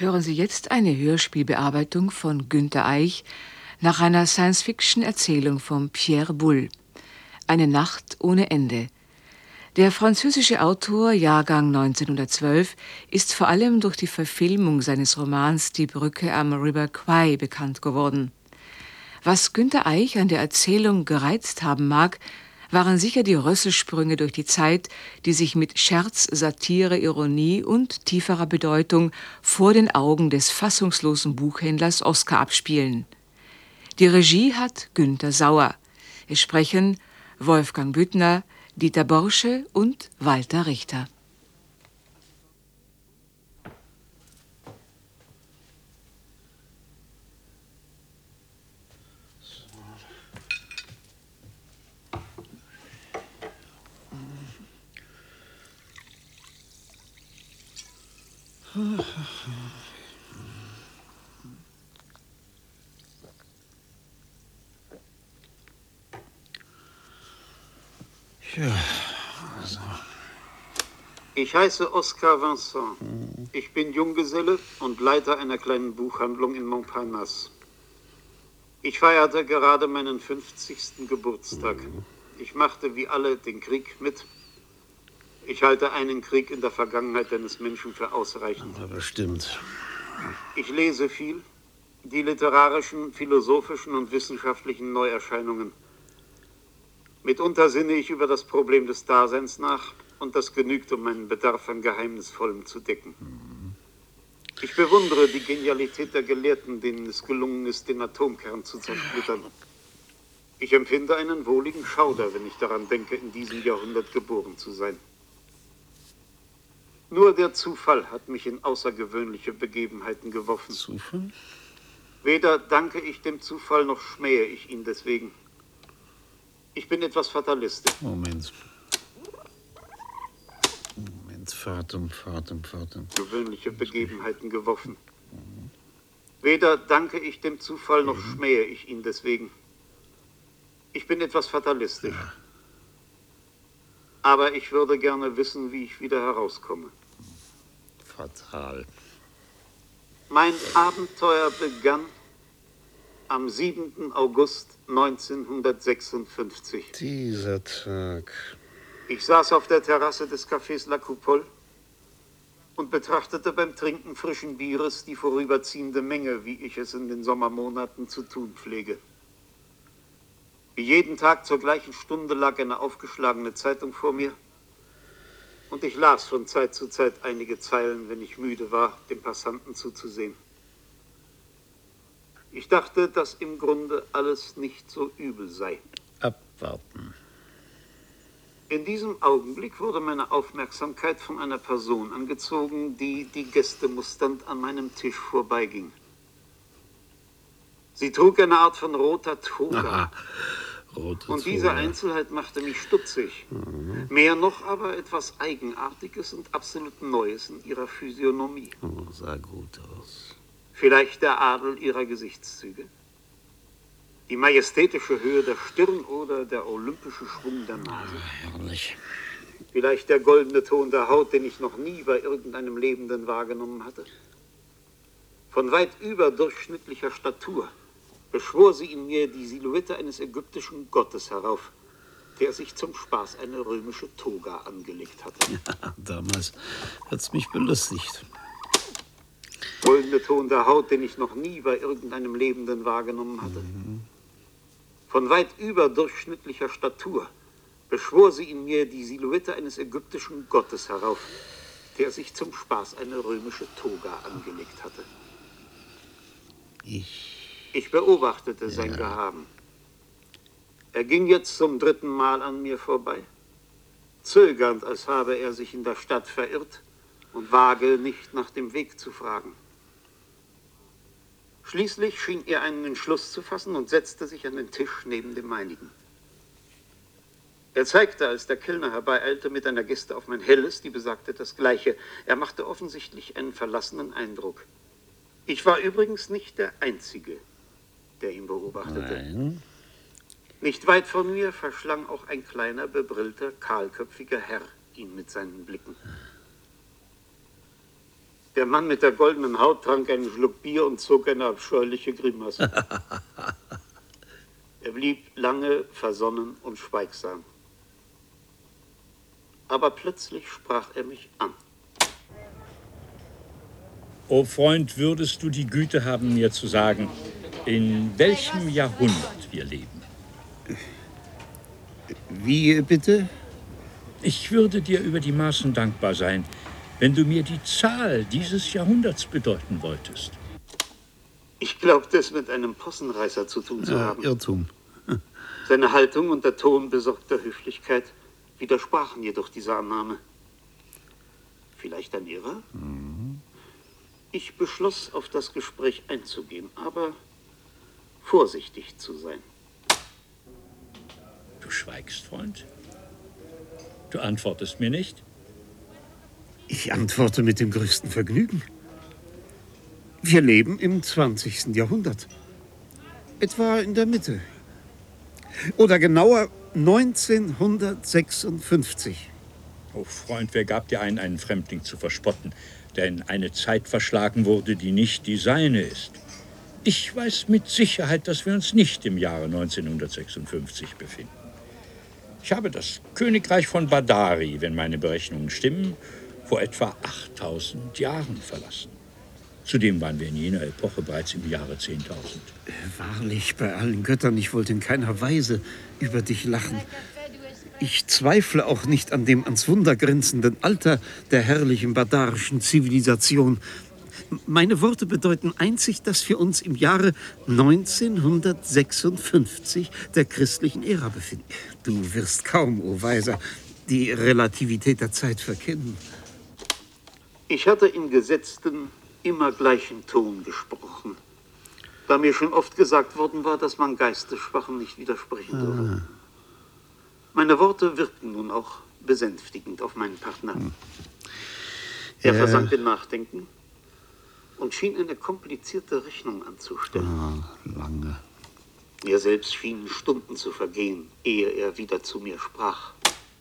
Hören Sie jetzt eine Hörspielbearbeitung von Günter Eich nach einer Science-Fiction-Erzählung von Pierre Boulle. Eine Nacht ohne Ende. Der französische Autor, Jahrgang 1912, ist vor allem durch die Verfilmung seines Romans Die Brücke am River Kwai bekannt geworden. Was Günter Eich an der Erzählung gereizt haben mag, waren sicher die Rösselsprünge durch die Zeit, die sich mit Scherz, Satire, Ironie und tieferer Bedeutung vor den Augen des fassungslosen Buchhändlers Oskar abspielen. Die Regie hat Günther Sauer. Es sprechen Wolfgang Büttner, Dieter Borsche und Walter Richter. Ja, also. Ich heiße Oskar Vincent. Ich bin Junggeselle und Leiter einer kleinen Buchhandlung in Montparnasse. Ich feierte gerade meinen 50. Geburtstag. Ich machte wie alle den Krieg mit. Ich halte einen Krieg in der Vergangenheit eines Menschen für ausreichend. Aber stimmt. Ich lese viel, die literarischen, philosophischen und wissenschaftlichen Neuerscheinungen. Mitunter sinne ich über das Problem des Daseins nach und das genügt, um meinen Bedarf an Geheimnisvollem zu decken. Ich bewundere die Genialität der Gelehrten, denen es gelungen ist, den Atomkern zu zersplittern. Ich empfinde einen wohligen Schauder, wenn ich daran denke, in diesem Jahrhundert geboren zu sein. Nur der Zufall hat mich in außergewöhnliche Begebenheiten geworfen. Zufall? Weder danke ich dem Zufall, noch schmähe ich ihn deswegen. Ich bin etwas fatalistisch. Moment, Fatum. Gewöhnliche Begebenheiten geworfen. Weder danke ich dem Zufall, noch schmähe ich ihn deswegen. Ich bin etwas fatalistisch. Ja. Aber ich würde gerne wissen, wie ich wieder herauskomme. Fatal. Mein Abenteuer begann am 7. August 1956. Dieser Tag. Ich saß auf der Terrasse des Cafés La Coupole und betrachtete beim Trinken frischen Bieres die vorüberziehende Menge, wie ich es in den Sommermonaten zu tun pflege. Wie jeden Tag zur gleichen Stunde lag eine aufgeschlagene Zeitung vor mir und ich las von Zeit zu Zeit einige Zeilen, wenn ich müde war, dem Passanten zuzusehen. Ich dachte, dass im Grunde alles nicht so übel sei. Abwarten. In diesem Augenblick wurde meine Aufmerksamkeit von einer Person angezogen, die gästemusternd an meinem Tisch vorbeiging. Sie trug eine Art von roter Toga. Aha. Rote Und diese Einzelheit machte mich stutzig. Mehr noch aber etwas Eigenartiges und absolut Neues in ihrer Physiognomie. Oh, sah gut aus. Vielleicht der Adel ihrer Gesichtszüge, die majestätische Höhe der Stirn oder der olympische Schwung der Nase. Herrlich. Vielleicht der goldene Ton der Haut, den ich noch nie bei irgendeinem Lebenden wahrgenommen hatte. Von weit überdurchschnittlicher Statur beschwor sie in mir die Silhouette eines ägyptischen Gottes herauf, der sich zum Spaß eine römische Toga angelegt hatte. Ja, damals hat's mich belustigt. Goldene Ton der Haut, den ich noch nie bei irgendeinem Lebenden wahrgenommen hatte. Von weit überdurchschnittlicher Statur beschwor sie in mir die Silhouette eines ägyptischen Gottes herauf, der sich zum Spaß eine römische Toga angelegt hatte. Ich beobachtete sein Gehaben. Er ging jetzt zum 3. Mal an mir vorbei, zögernd, als habe er sich in der Stadt verirrt und wage nicht nach dem Weg zu fragen. Schließlich schien er einen Entschluss zu fassen und setzte sich an den Tisch neben dem meinigen. Er zeigte, als der Kellner herbeieilte, mit einer Geste auf mein Helles, die besagte das Gleiche. Er machte offensichtlich einen verlassenen Eindruck. Ich war übrigens nicht der Einzige, der ihn beobachtete. Nein. Nicht weit von mir verschlang auch ein kleiner, bebrillter, kahlköpfiger Herr ihn mit seinen Blicken. Der Mann mit der goldenen Haut trank einen Schluck Bier und zog eine abscheuliche Grimasse. Er blieb lange versonnen und schweigsam. Aber plötzlich sprach er mich an. O Freund, würdest du die Güte haben, mir zu sagen, in welchem Jahrhundert wir leben? Wie bitte? Ich würde dir über die Maßen dankbar sein, wenn du mir die Zahl dieses Jahrhunderts bedeuten wolltest. Ich glaubte, es mit einem Possenreißer zu tun zu haben. Irrtum. Seine Haltung und der Ton besorgter Höflichkeit widersprachen jedoch dieser Annahme. Vielleicht ein Irrer? Ich beschloss, auf das Gespräch einzugehen, aber vorsichtig zu sein. Du schweigst, Freund? Du antwortest mir nicht? Ich antworte mit dem größten Vergnügen. Wir leben im 20. Jahrhundert. Etwa in der Mitte. Oder genauer 1956. Oh Freund, wer gab dir ein, einen Fremdling zu verspotten, der in eine Zeit verschlagen wurde, die nicht die seine ist? Ich weiß mit Sicherheit, dass wir uns nicht im Jahre 1956 befinden. Ich habe das Königreich von Badari, wenn meine Berechnungen stimmen, vor etwa 8000 Jahren verlassen. Zudem waren wir in jener Epoche bereits im Jahre 10.000. Wahrlich, bei allen Göttern, ich wollte in keiner Weise über dich lachen. Ich zweifle auch nicht an dem ans Wunder grenzenden Alter der herrlichen badarischen Zivilisation. Meine Worte bedeuten einzig, dass wir uns im Jahre 1956 der christlichen Ära befinden. Du wirst kaum, o Weiser, die Relativität der Zeit verkennen. Ich hatte in gesetztem, immer gleichen Ton gesprochen, da mir schon oft gesagt worden war, dass man Geistesschwachen nicht widersprechen dürfe. Meine Worte wirkten nun auch besänftigend auf meinen Partner. Er versank in Nachdenken und schien eine komplizierte Rechnung anzustellen. Lange. Mir selbst schienen Stunden zu vergehen, ehe er wieder zu mir sprach.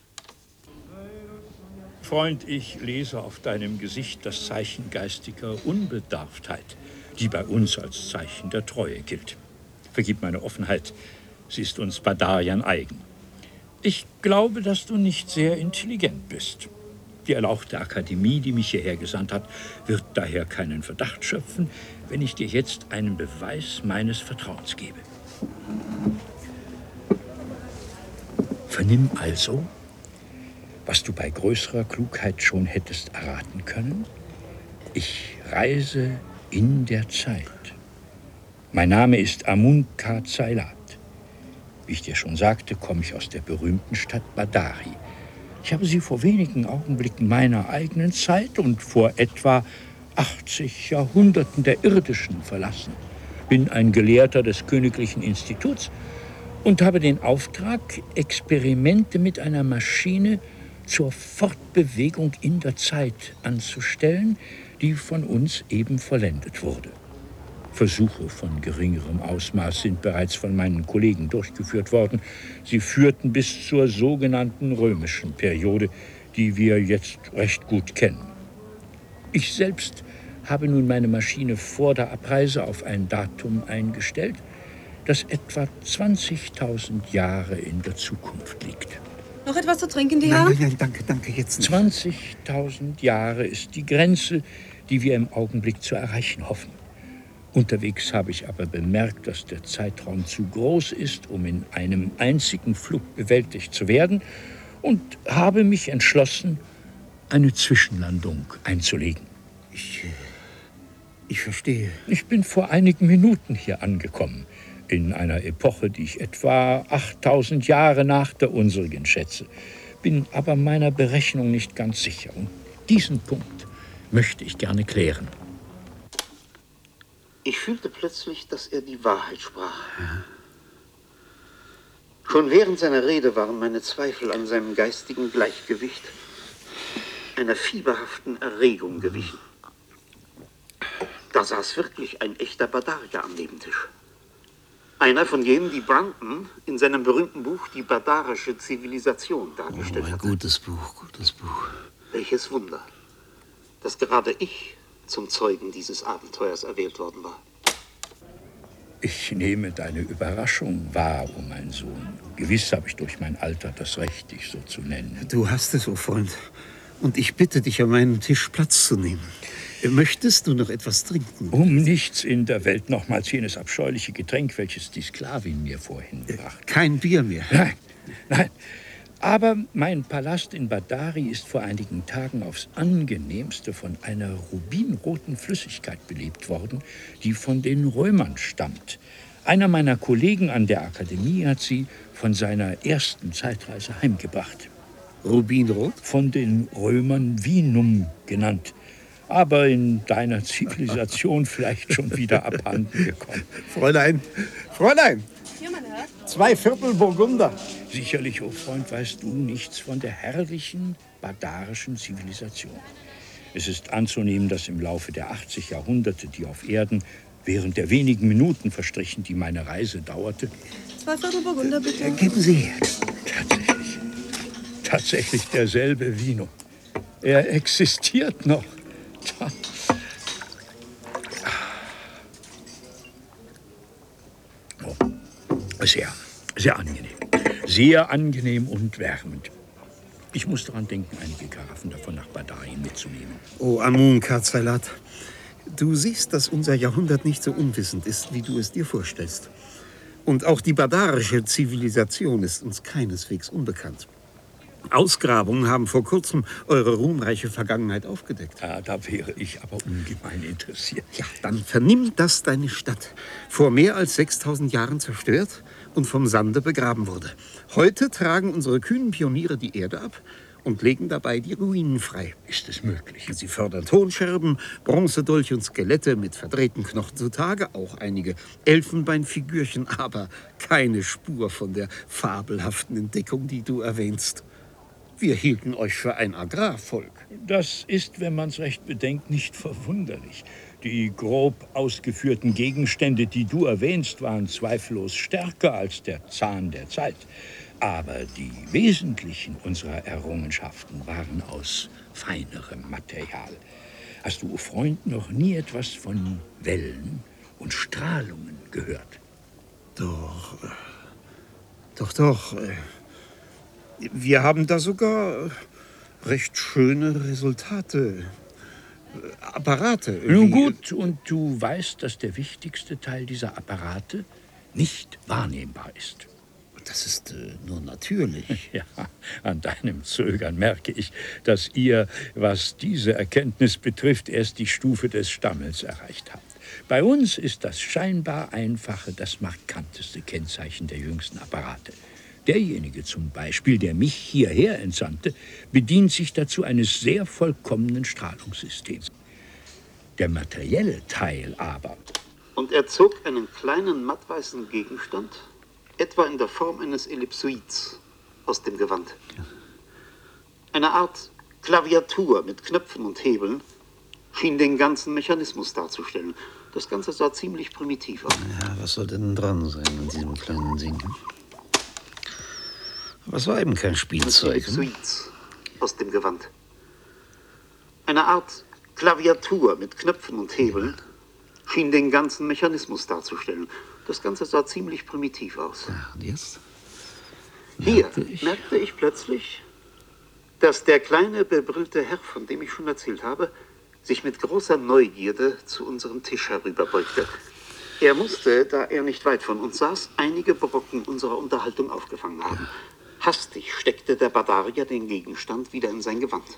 Freund, ich lese auf deinem Gesicht das Zeichen geistiger Unbedarftheit, die bei uns als Zeichen der Treue gilt. Vergib meine Offenheit, sie ist uns Badariern eigen. Ich glaube, dass du nicht sehr intelligent bist. Die erlauchte Akademie, die mich hierher gesandt hat, wird daher keinen Verdacht schöpfen, wenn ich dir jetzt einen Beweis meines Vertrauens gebe. Vernimm also, was du bei größerer Klugheit schon hättest erraten können. Ich reise in der Zeit. Mein Name ist Amun-Ka Zailat. Wie ich dir schon sagte, komme ich aus der berühmten Stadt Badari. Ich habe sie vor wenigen Augenblicken meiner eigenen Zeit und vor etwa 80 Jahrhunderten der irdischen verlassen. Bin ein Gelehrter des Königlichen Instituts und habe den Auftrag, Experimente mit einer Maschine zur Fortbewegung in der Zeit anzustellen, die von uns eben vollendet wurde. Versuche von geringerem Ausmaß sind bereits von meinen Kollegen durchgeführt worden. Sie führten bis zur sogenannten römischen Periode, die wir jetzt recht gut kennen. Ich selbst habe nun meine Maschine vor der Abreise auf ein Datum eingestellt, das etwa 20.000 Jahre in der Zukunft liegt. Noch etwas zu trinken, die Herren? Nein, danke, jetzt nicht. 20.000 Jahre ist die Grenze, die wir im Augenblick zu erreichen hoffen. Unterwegs habe ich aber bemerkt, dass der Zeitraum zu groß ist, um in einem einzigen Flug bewältigt zu werden, und habe mich entschlossen, eine Zwischenlandung einzulegen. Ich verstehe. Ich bin vor einigen Minuten hier angekommen, in einer Epoche, die ich etwa 8000 Jahre nach der unsrigen schätze, bin aber meiner Berechnung nicht ganz sicher. Und diesen Punkt möchte ich gerne klären. Ich fühlte plötzlich, dass er die Wahrheit sprach. Schon während seiner Rede waren meine Zweifel an seinem geistigen Gleichgewicht einer fieberhaften Erregung gewichen. Da saß wirklich ein echter Badarier am Nebentisch. Einer von jenen, die Brunton in seinem berühmten Buch Die badarische Zivilisation dargestellt hat. Gutes Buch. Welches Wunder, dass gerade ich zum Zeugen dieses Abenteuers erwählt worden war. Ich nehme deine Überraschung wahr, oh mein Sohn. Gewiss habe ich durch mein Alter das Recht, dich so zu nennen. Du hast es, o Freund. Und ich bitte dich, an meinem Tisch Platz zu nehmen. Möchtest du noch etwas trinken? Um nichts in der Welt nochmals jenes abscheuliche Getränk, welches die Sklavin mir vorhin brachte. Kein Bier mehr. Nein, nein. Aber mein Palast in Badari ist vor einigen Tagen aufs angenehmste von einer rubinroten Flüssigkeit belebt worden, die von den Römern stammt. Einer meiner Kollegen an der Akademie hat sie von seiner ersten Zeitreise heimgebracht. Rubinrot? Von den Römern Vinum genannt. Aber in deiner Zivilisation vielleicht schon wieder abhanden gekommen. Fräulein, Fräulein! Ja, mein Herr. 2/4 Burgunder. Sicherlich, o Freund, weißt du nichts von der herrlichen, badarischen Zivilisation. Es ist anzunehmen, dass im Laufe der 80 Jahrhunderte, die auf Erden während der wenigen Minuten verstrichen, die meine Reise dauerte. 2/4 Burgunder, bitte. Geben Sie her. Tatsächlich derselbe Vino. Er existiert noch. Tja. Oh. Sehr angenehm. Sehr angenehm und wärmend. Ich muss daran denken, einige Karaffen davon nach Badari mitzunehmen. O Amun Karzailat, du siehst, dass unser Jahrhundert nicht so unwissend ist, wie du es dir vorstellst. Und auch die badarische Zivilisation ist uns keineswegs unbekannt. Ausgrabungen haben vor kurzem eure ruhmreiche Vergangenheit aufgedeckt. Ja, da wäre ich aber ungemein interessiert. Ja, dann vernimm, dass deine Stadt vor mehr als 6000 Jahren zerstört und vom Sande begraben wurde. Heute tragen unsere kühnen Pioniere die Erde ab und legen dabei die Ruinen frei. Ist es möglich? Sie fördern Tonscherben, Bronzedolche und Skelette mit verdrehten Knochen zutage, auch einige Elfenbeinfigürchen, aber keine Spur von der fabelhaften Entdeckung, die du erwähnst. Wir hielten euch für ein Agrarvolk. Das ist, wenn man es recht bedenkt, nicht verwunderlich. Die grob ausgeführten Gegenstände, die du erwähnst, waren zweifellos stärker als der Zahn der Zeit. Aber die wesentlichen unserer Errungenschaften waren aus feinerem Material. Hast du, Freund, noch nie etwas von Wellen und Strahlungen gehört? Doch. Wir haben da sogar recht schöne Resultate. Apparate. Nun gut, und du weißt, dass der wichtigste Teil dieser Apparate nicht wahrnehmbar ist. Das ist nur natürlich. Ja, an deinem Zögern merke ich, dass ihr, was diese Erkenntnis betrifft, erst die Stufe des Stammels erreicht habt. Bei uns ist das scheinbar Einfache das markanteste Kennzeichen der jüngsten Apparate. Derjenige zum Beispiel, der mich hierher entsandte, bedient sich dazu eines sehr vollkommenen Strahlungssystems. Der materielle Teil aber. Und er zog einen kleinen mattweißen Gegenstand, etwa in der Form eines Ellipsoids, aus dem Gewand. Eine Art Klaviatur mit Knöpfen und Hebeln schien den ganzen Mechanismus darzustellen. Das Ganze sah ziemlich primitiv aus. Ja, was soll denn dran sein an diesem kleinen Ding? Aber es war eben kein Spielzeug. Ellipsoids aus dem Gewand. Eine Art Klaviatur mit Knöpfen und Hebeln schien den ganzen Mechanismus darzustellen. Das Ganze sah ziemlich primitiv aus. Ja, und jetzt? Hier merkte ich plötzlich, dass der kleine, bebrillte Herr, von dem ich schon erzählt habe, sich mit großer Neugierde zu unserem Tisch herüberbeugte. Er musste, da er nicht weit von uns saß, einige Brocken unserer Unterhaltung aufgefangen haben. Hastig steckte der Badarier den Gegenstand wieder in sein Gewand.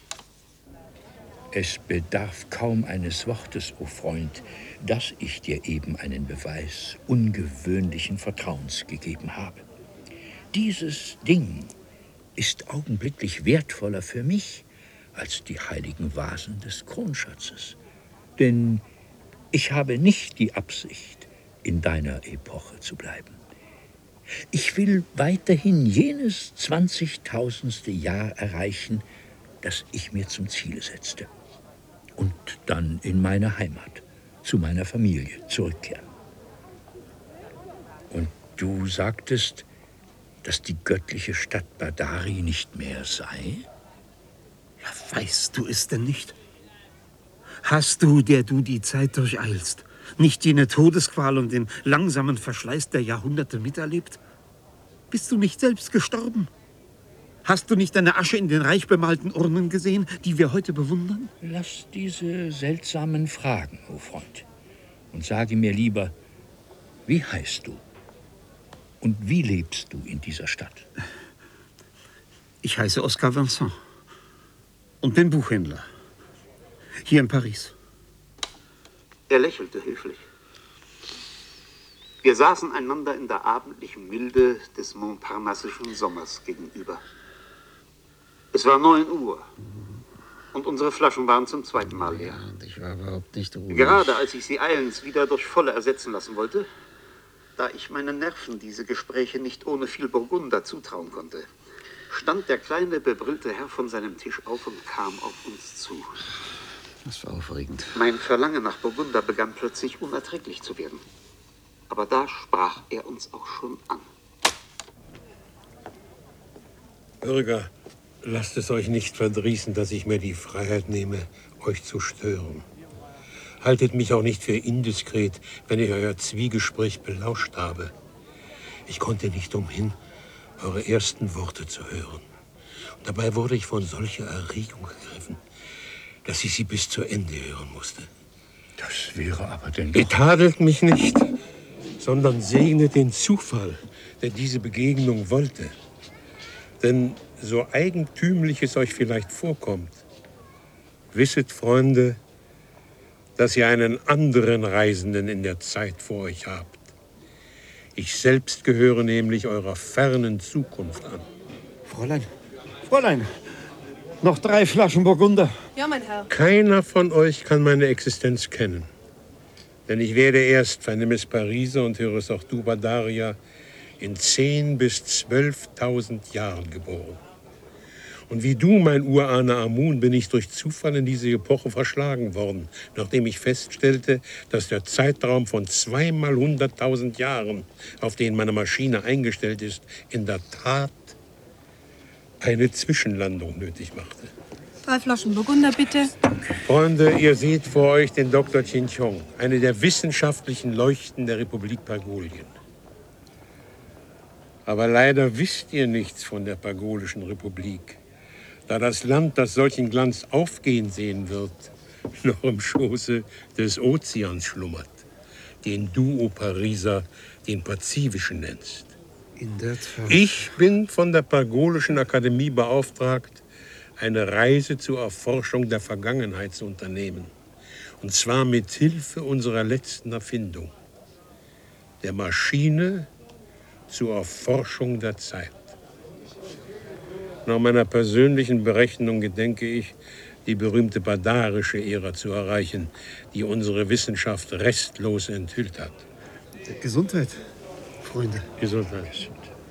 Es bedarf kaum eines Wortes, o Freund, dass ich dir eben einen Beweis ungewöhnlichen Vertrauens gegeben habe. Dieses Ding ist augenblicklich wertvoller für mich als die heiligen Vasen des Kronschatzes. Denn ich habe nicht die Absicht, in deiner Epoche zu bleiben. Ich will weiterhin jenes 20.000. Jahr erreichen, das ich mir zum Ziel setzte. Und dann in meine Heimat, zu meiner Familie zurückkehren. Und du sagtest, dass die göttliche Stadt Badari nicht mehr sei? Ja, weißt du es denn nicht? Hast du, der du die Zeit durcheilst, nicht jene Todesqual und den langsamen Verschleiß der Jahrhunderte miterlebt? Bist du nicht selbst gestorben? Hast du nicht deine Asche in den reich bemalten Urnen gesehen, die wir heute bewundern? Lass diese seltsamen Fragen, o Freund, und sage mir lieber, wie heißt du? Und wie lebst du in dieser Stadt? Ich heiße Oscar Vincent und bin Buchhändler. Hier in Paris. Er lächelte höflich. Wir saßen einander in der abendlichen Milde des montparnassischen Sommers gegenüber. Es war 9 Uhr und unsere Flaschen waren zum zweiten Mal leer. Und ich war überhaupt nicht ruhig. Gerade als ich sie eilends wieder durch volle ersetzen lassen wollte, da ich meinen Nerven diese Gespräche nicht ohne viel Burgunder zutrauen konnte, stand der kleine, bebrillte Herr von seinem Tisch auf und kam auf uns zu. Das war aufregend. Mein Verlangen nach Burgunder begann plötzlich unerträglich zu werden. Aber da sprach er uns auch schon an. Bürger, lasst es euch nicht verdrießen, dass ich mir die Freiheit nehme, euch zu stören. Haltet mich auch nicht für indiskret, wenn ich euer Zwiegespräch belauscht habe. Ich konnte nicht umhin, eure ersten Worte zu hören. Und dabei wurde ich von solcher Erregung ergriffen, dass ich sie bis zu Ende hören musste. Das wäre aber denn doch... Ihr tadelt mich nicht, sondern segnet den Zufall, der diese Begegnung wollte. Denn so eigentümlich es euch vielleicht vorkommt, wisset, Freunde, dass ihr einen anderen Reisenden in der Zeit vor euch habt. Ich selbst gehöre nämlich eurer fernen Zukunft an. Fräulein, noch 3 Flaschen Burgunder. Ja, mein Herr. Keiner von euch kann meine Existenz kennen. Denn ich werde erst, vernimm Pariser und höre es auch du, Badaria, in 10.000 bis 12.000 Jahren geboren. Und wie du, mein Urahne Amun, bin ich durch Zufall in diese Epoche verschlagen worden, nachdem ich feststellte, dass der Zeitraum von 2 mal 100.000 Jahren, auf den meine Maschine eingestellt ist, in der Tat eine Zwischenlandung nötig machte. 3 Flaschen Burgunder, bitte. Freunde, ihr seht vor euch den Dr. Chinchong, eine der wissenschaftlichen Leuchten der Republik Pagolien. Aber leider wisst ihr nichts von der Pagolischen Republik, da das Land, das solchen Glanz aufgehen sehen wird, noch im Schoße des Ozeans schlummert, den du, o Pariser, den Pazifischen nennst. In der Tat. Ich bin von der Pagolischen Akademie beauftragt, eine Reise zur Erforschung der Vergangenheit zu unternehmen. Und zwar mit Hilfe unserer letzten Erfindung, der Maschine zur Erforschung der Zeit. Nach meiner persönlichen Berechnung gedenke ich, die berühmte badarische Ära zu erreichen, die unsere Wissenschaft restlos enthüllt hat. Gesundheit, Freunde. Gesundheit.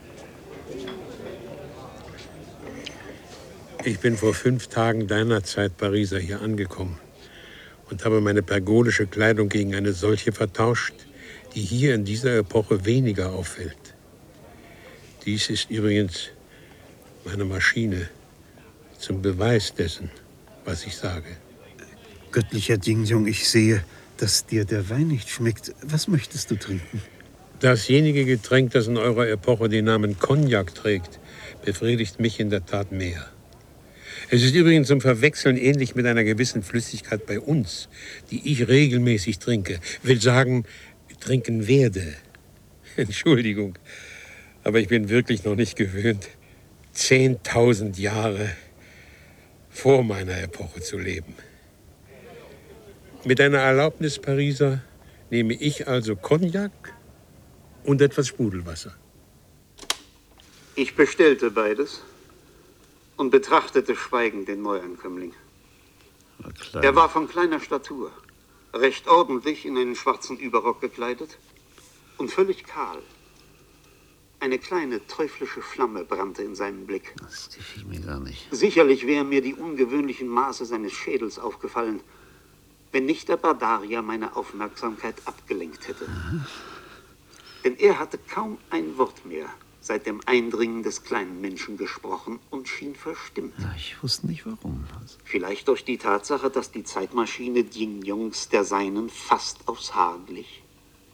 Ich bin vor 5 Tagen deiner Zeit, Pariser, hier angekommen und habe meine pergolische Kleidung gegen eine solche vertauscht, die hier in dieser Epoche weniger auffällt. Dies ist übrigens meine Maschine zum Beweis dessen, was ich sage. Göttlicher Ding-Jong, ich sehe, dass dir der Wein nicht schmeckt. Was möchtest du trinken? Dasjenige Getränk, das in eurer Epoche den Namen Cognac trägt, befriedigt mich in der Tat mehr. Es ist übrigens zum Verwechseln ähnlich mit einer gewissen Flüssigkeit bei uns, die ich regelmäßig trinke. Will sagen, trinken werde. Entschuldigung, aber ich bin wirklich noch nicht gewöhnt, 10.000 Jahre vor meiner Epoche zu leben. Mit deiner Erlaubnis, Pariser, nehme ich also Cognac und etwas Sprudelwasser. Ich bestellte beides und betrachtete schweigend den Neuankömmling. Er war von kleiner Statur, recht ordentlich in einen schwarzen Überrock gekleidet und völlig kahl. Eine kleine teuflische Flamme brannte in seinem Blick. Das gefiel mir gar nicht. Sicherlich wären mir die ungewöhnlichen Maße seines Schädels aufgefallen, wenn nicht der Badaria meine Aufmerksamkeit abgelenkt hätte. Denn er hatte kaum ein Wort mehr, seit dem Eindringen des kleinen Menschen gesprochen und schien verstimmt. Ja, ich wusste nicht warum. Vielleicht durch die Tatsache, dass die Zeitmaschine Jing Yongs der seinen fast aufs Haar glich.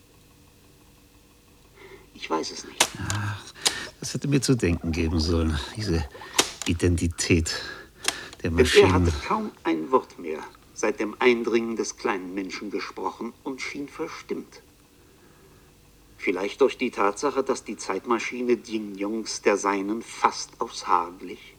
Ich weiß es nicht. Ach, das hätte mir zu denken geben sollen, diese Identität der Denn er Maschinen. hatte kaum ein Wort mehr seit dem Eindringen des kleinen Menschen gesprochen und schien verstimmt. Vielleicht durch die Tatsache, dass die Zeitmaschine Jing Yongs der seinen fast aufs Haar glich.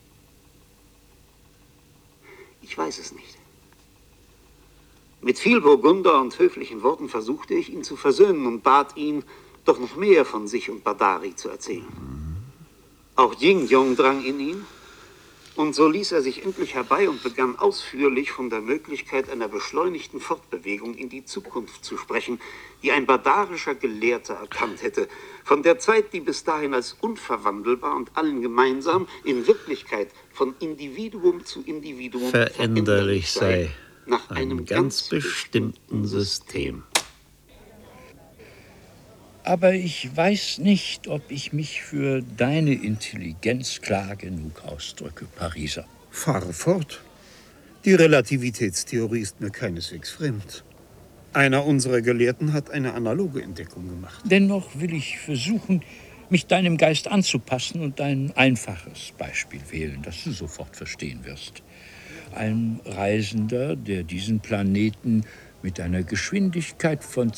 Ich weiß es nicht. Mit viel Burgunder und höflichen Worten versuchte ich, ihn zu versöhnen und bat ihn, doch noch mehr von sich und Badari zu erzählen. Auch Jing Yong drang in ihn, und so ließ er sich endlich herbei und begann ausführlich von der Möglichkeit einer beschleunigten Fortbewegung in die Zukunft zu sprechen, die ein badarischer Gelehrter erkannt hätte, von der Zeit, die bis dahin als unverwandelbar und allen gemeinsam in Wirklichkeit von Individuum zu Individuum veränderlich sei, nach einem ganz bestimmten System. Aber ich weiß nicht, ob ich mich für deine Intelligenz klar genug ausdrücke, Pariser. Fahre fort. Die Relativitätstheorie ist mir keineswegs fremd. Einer unserer Gelehrten hat eine analoge Entdeckung gemacht. Dennoch will ich versuchen, mich deinem Geist anzupassen und ein einfaches Beispiel wählen, das du sofort verstehen wirst. Ein Reisender, der diesen Planeten mit einer Geschwindigkeit von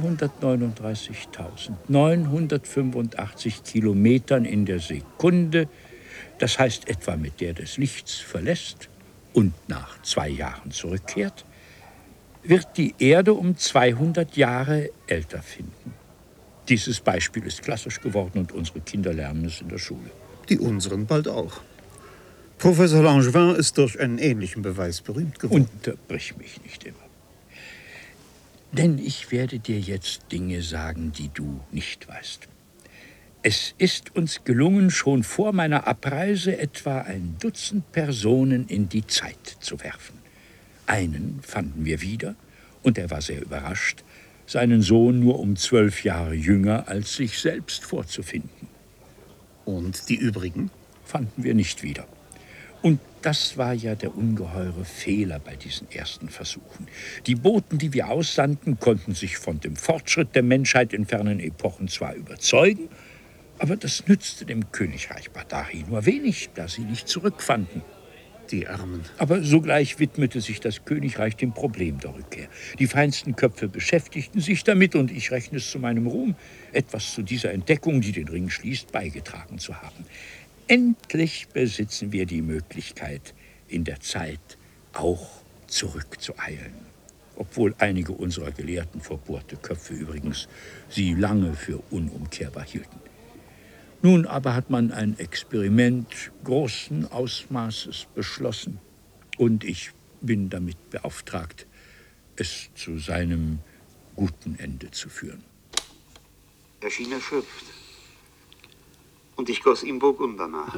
239.985 Kilometern in der Sekunde, das heißt etwa mit der des Lichts, verlässt und nach 2 Jahren zurückkehrt, wird die Erde um 200 Jahre älter finden. Dieses Beispiel ist klassisch geworden und unsere Kinder lernen es in der Schule. Die unseren bald auch. Professor Langevin ist durch einen ähnlichen Beweis berühmt geworden. Unterbrich mich nicht immer. Denn ich werde dir jetzt Dinge sagen, die du nicht weißt. Es ist uns gelungen, schon vor meiner Abreise etwa 1 Dutzend Personen in die Zeit zu werfen. Einen fanden wir wieder, und er war sehr überrascht, seinen Sohn nur um 12 Jahre jünger als sich selbst vorzufinden. Und die übrigen? Fanden wir nicht wieder. Und das war ja der ungeheure Fehler bei diesen ersten Versuchen. Die Boten, die wir aussandten, konnten sich von dem Fortschritt der Menschheit in fernen Epochen zwar überzeugen, aber das nützte dem Königreich Badari nur wenig, da sie nicht zurückfanden. Die Armen. Aber sogleich widmete sich das Königreich dem Problem der Rückkehr. Die feinsten Köpfe beschäftigten sich damit, und ich rechne es zu meinem Ruhm, etwas zu dieser Entdeckung, die den Ring schließt, beigetragen zu haben. Endlich besitzen wir die Möglichkeit, in der Zeit auch zurückzueilen. Obwohl einige unserer Gelehrten, verbohrte Köpfe übrigens, sie lange für unumkehrbar hielten. Nun aber hat man ein Experiment großen Ausmaßes beschlossen, und ich bin damit beauftragt, es zu seinem guten Ende zu führen. Er schien erschöpft. Und ich goss ihm Burgunder nach.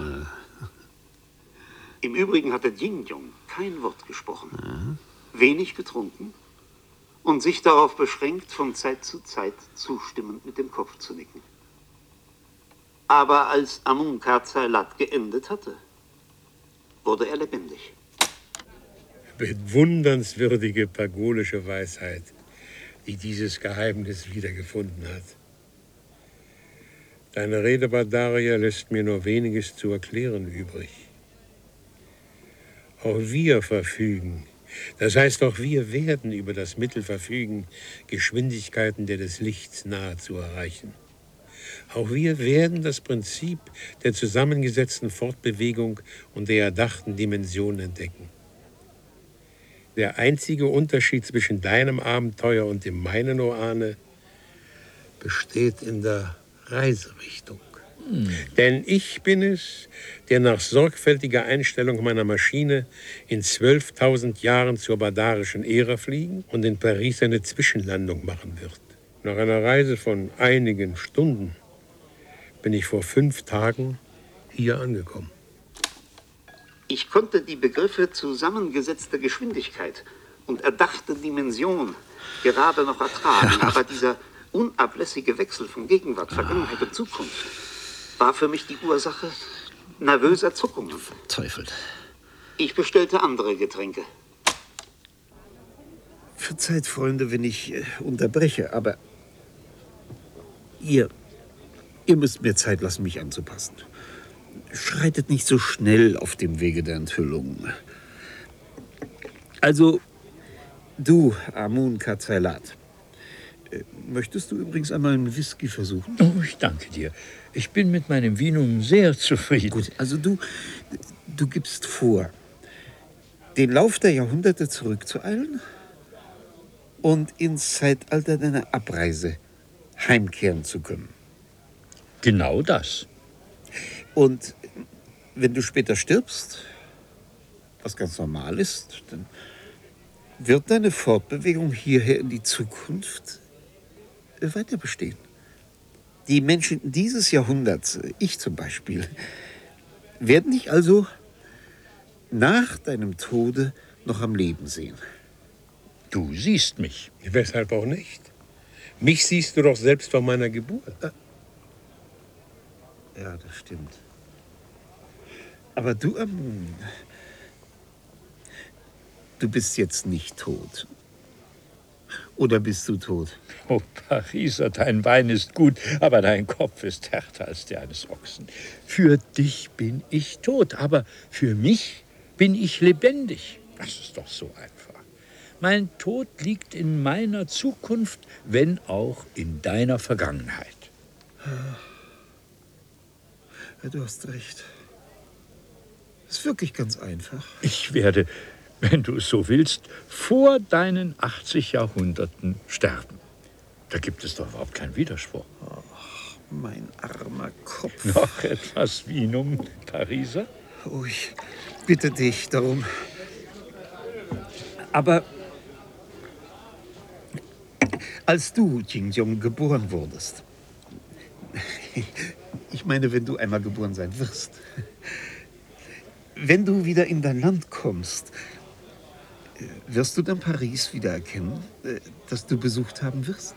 Im Übrigen hatte Jing Yong kein Wort gesprochen, wenig getrunken und sich darauf beschränkt, von Zeit zu Zeit zustimmend mit dem Kopf zu nicken. Aber als Amun Karzailat geendet hatte, wurde er lebendig. Bewundernswürdige pagolische Weisheit, die dieses Geheimnis wiedergefunden hat. Deine Rede, Badaria, lässt mir nur weniges zu erklären übrig. Auch wir verfügen, das heißt auch wir werden über das Mittel verfügen, Geschwindigkeiten der des Lichts nahe zu erreichen. Auch wir werden das Prinzip der zusammengesetzten Fortbewegung und der erdachten Dimension entdecken. Der einzige Unterschied zwischen deinem Abenteuer und dem meinen, Oane, besteht in der Reiserichtung. Denn ich bin es, der nach sorgfältiger Einstellung meiner Maschine in 12.000 Jahren zur badarischen Ära fliegen und in Paris eine Zwischenlandung machen wird. Nach einer Reise von einigen Stunden bin ich vor 5 Tagen hier angekommen. Ich konnte die Begriffe zusammengesetzte Geschwindigkeit und erdachte Dimension gerade noch ertragen, aber dieser unablässige Wechsel von Gegenwart, Vergangenheit und Zukunft war für mich die Ursache nervöser Zuckungen. Teufel. Ich bestellte andere Getränke. Verzeiht, Freunde, wenn ich unterbreche, aber ihr müsst mir Zeit lassen, mich anzupassen. Schreitet nicht so schnell auf dem Wege der Enthüllung. Also, du, Amun Katzailat, möchtest du übrigens einmal einen Whisky versuchen? Oh, ich danke dir. Ich bin mit meinem Vinum sehr zufrieden. Gut, also du gibst vor, den Lauf der Jahrhunderte zurückzueilen und ins Zeitalter deiner Abreise heimkehren zu können. Genau das. Und wenn du später stirbst, was ganz normal ist, dann wird deine Fortbewegung hierher in die Zukunft weiter bestehen. Die Menschen dieses Jahrhunderts, ich zum Beispiel, werden dich also nach deinem Tode noch am Leben sehen. Du siehst mich. Weshalb auch nicht? Mich siehst du doch selbst vor meiner Geburt. Ja, das stimmt. Aber du, du bist jetzt nicht tot. Oder bist du tot? Oh, Pariser, dein Wein ist gut, aber dein Kopf ist härter als der eines Ochsen. Für dich bin ich tot, aber für mich bin ich lebendig. Das ist doch so einfach. Mein Tod liegt in meiner Zukunft, wenn auch in deiner Vergangenheit. Ja, du hast recht. Ist wirklich ganz einfach. Ich werde, wenn du es so willst, vor deinen 80 Jahrhunderten sterben. Da gibt es doch überhaupt keinen Widerspruch. Ach, mein armer Kopf. Noch etwas Vinum, Pariser? Oh, ich bitte dich darum. Aber als du, Jingjong, geboren wurdest, ich meine, wenn du einmal geboren sein wirst, wenn du wieder in dein Land kommst, wirst du dann Paris wiedererkennen, das du besucht haben wirst?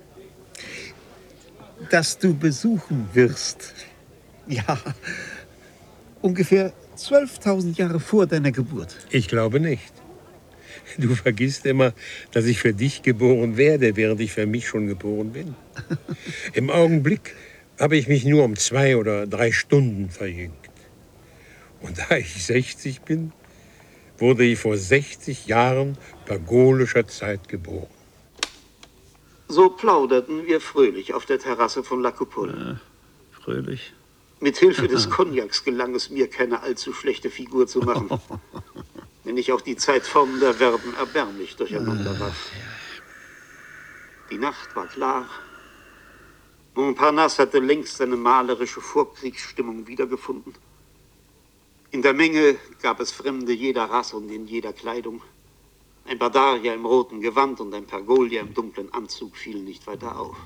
Das du besuchen wirst. Ja, ungefähr 12.000 Jahre vor deiner Geburt. Ich glaube nicht. Du vergisst immer, dass ich für dich geboren werde, während ich für mich schon geboren bin. Im Augenblick habe ich mich nur um 2 oder 3 Stunden verjüngt. Und da ich 60 bin, wurde ich vor 60 Jahren pergolischer Zeit geboren. So plauderten wir fröhlich auf der Terrasse von La Coupole. Fröhlich. Mit Hilfe des Cognacs gelang es mir, keine allzu schlechte Figur zu machen. Wenn ich auch die Zeitformen der Verben erbärmlich durcheinander warf. Die Nacht war klar. Montparnasse hatte längst seine malerische Vorkriegsstimmung wiedergefunden. In der Menge gab es Fremde jeder Rasse und in jeder Kleidung. Ein Badaria im roten Gewand und ein Pergolia im dunklen Anzug fielen nicht weiter auf.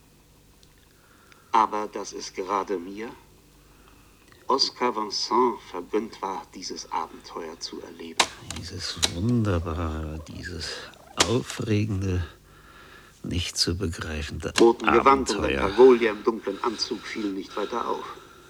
Aber dass es gerade mir, Oscar Vincent, vergönnt war, dieses Abenteuer zu erleben. Dieses wunderbare, dieses aufregende, nicht zu begreifende Roten Gewand und ein Abenteuer. Pergolia im dunklen Anzug fielen nicht weiter auf.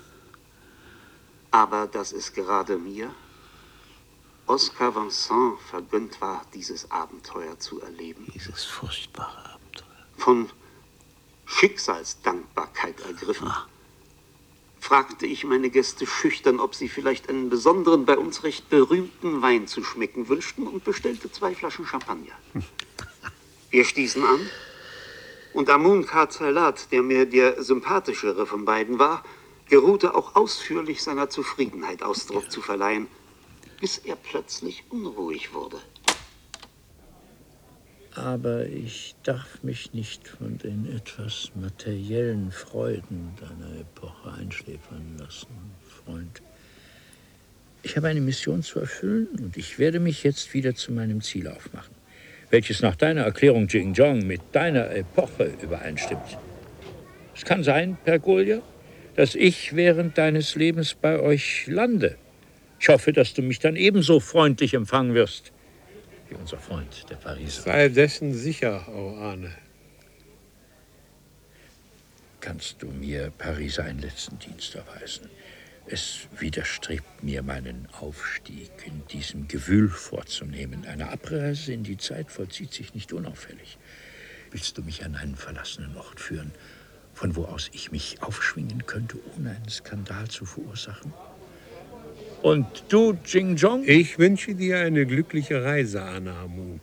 Aber dass es gerade mir, Oscar Vincent, vergönnt war, dieses Abenteuer zu erleben. Dieses furchtbare Abenteuer. Von Schicksalsdankbarkeit ergriffen, fragte ich meine Gäste schüchtern, ob sie vielleicht einen besonderen, bei uns recht berühmten Wein zu schmecken wünschten, und bestellte 2 Flaschen Champagner. Wir stießen an, und Amun Katzailat, der mir der sympathischere von beiden war, geruhte auch ausführlich seiner Zufriedenheit Ausdruck zu verleihen, bis er plötzlich unruhig wurde. Aber ich darf mich nicht von den etwas materiellen Freuden deiner Epoche einschläfern lassen, Freund. Ich habe eine Mission zu erfüllen und ich werde mich jetzt wieder zu meinem Ziel aufmachen, welches nach deiner Erklärung, Jingjong, mit deiner Epoche übereinstimmt. Es kann sein, Pergolia, dass ich während deines Lebens bei euch lande. Ich hoffe, dass du mich dann ebenso freundlich empfangen wirst wie unser Freund, der Pariser. Sei dessen sicher, Orane. kannst du mir, Pariser, einen letzten Dienst erweisen. Es widerstrebt mir, meinen Aufstieg in diesem Gewühl vorzunehmen. Eine Abreise in die Zeit vollzieht sich nicht unauffällig. Willst du mich an einen verlassenen Ort führen, von wo aus ich mich aufschwingen könnte, ohne einen Skandal zu verursachen? Und du, Jing Jong? Ich wünsche dir eine glückliche Reise, Anna Amun.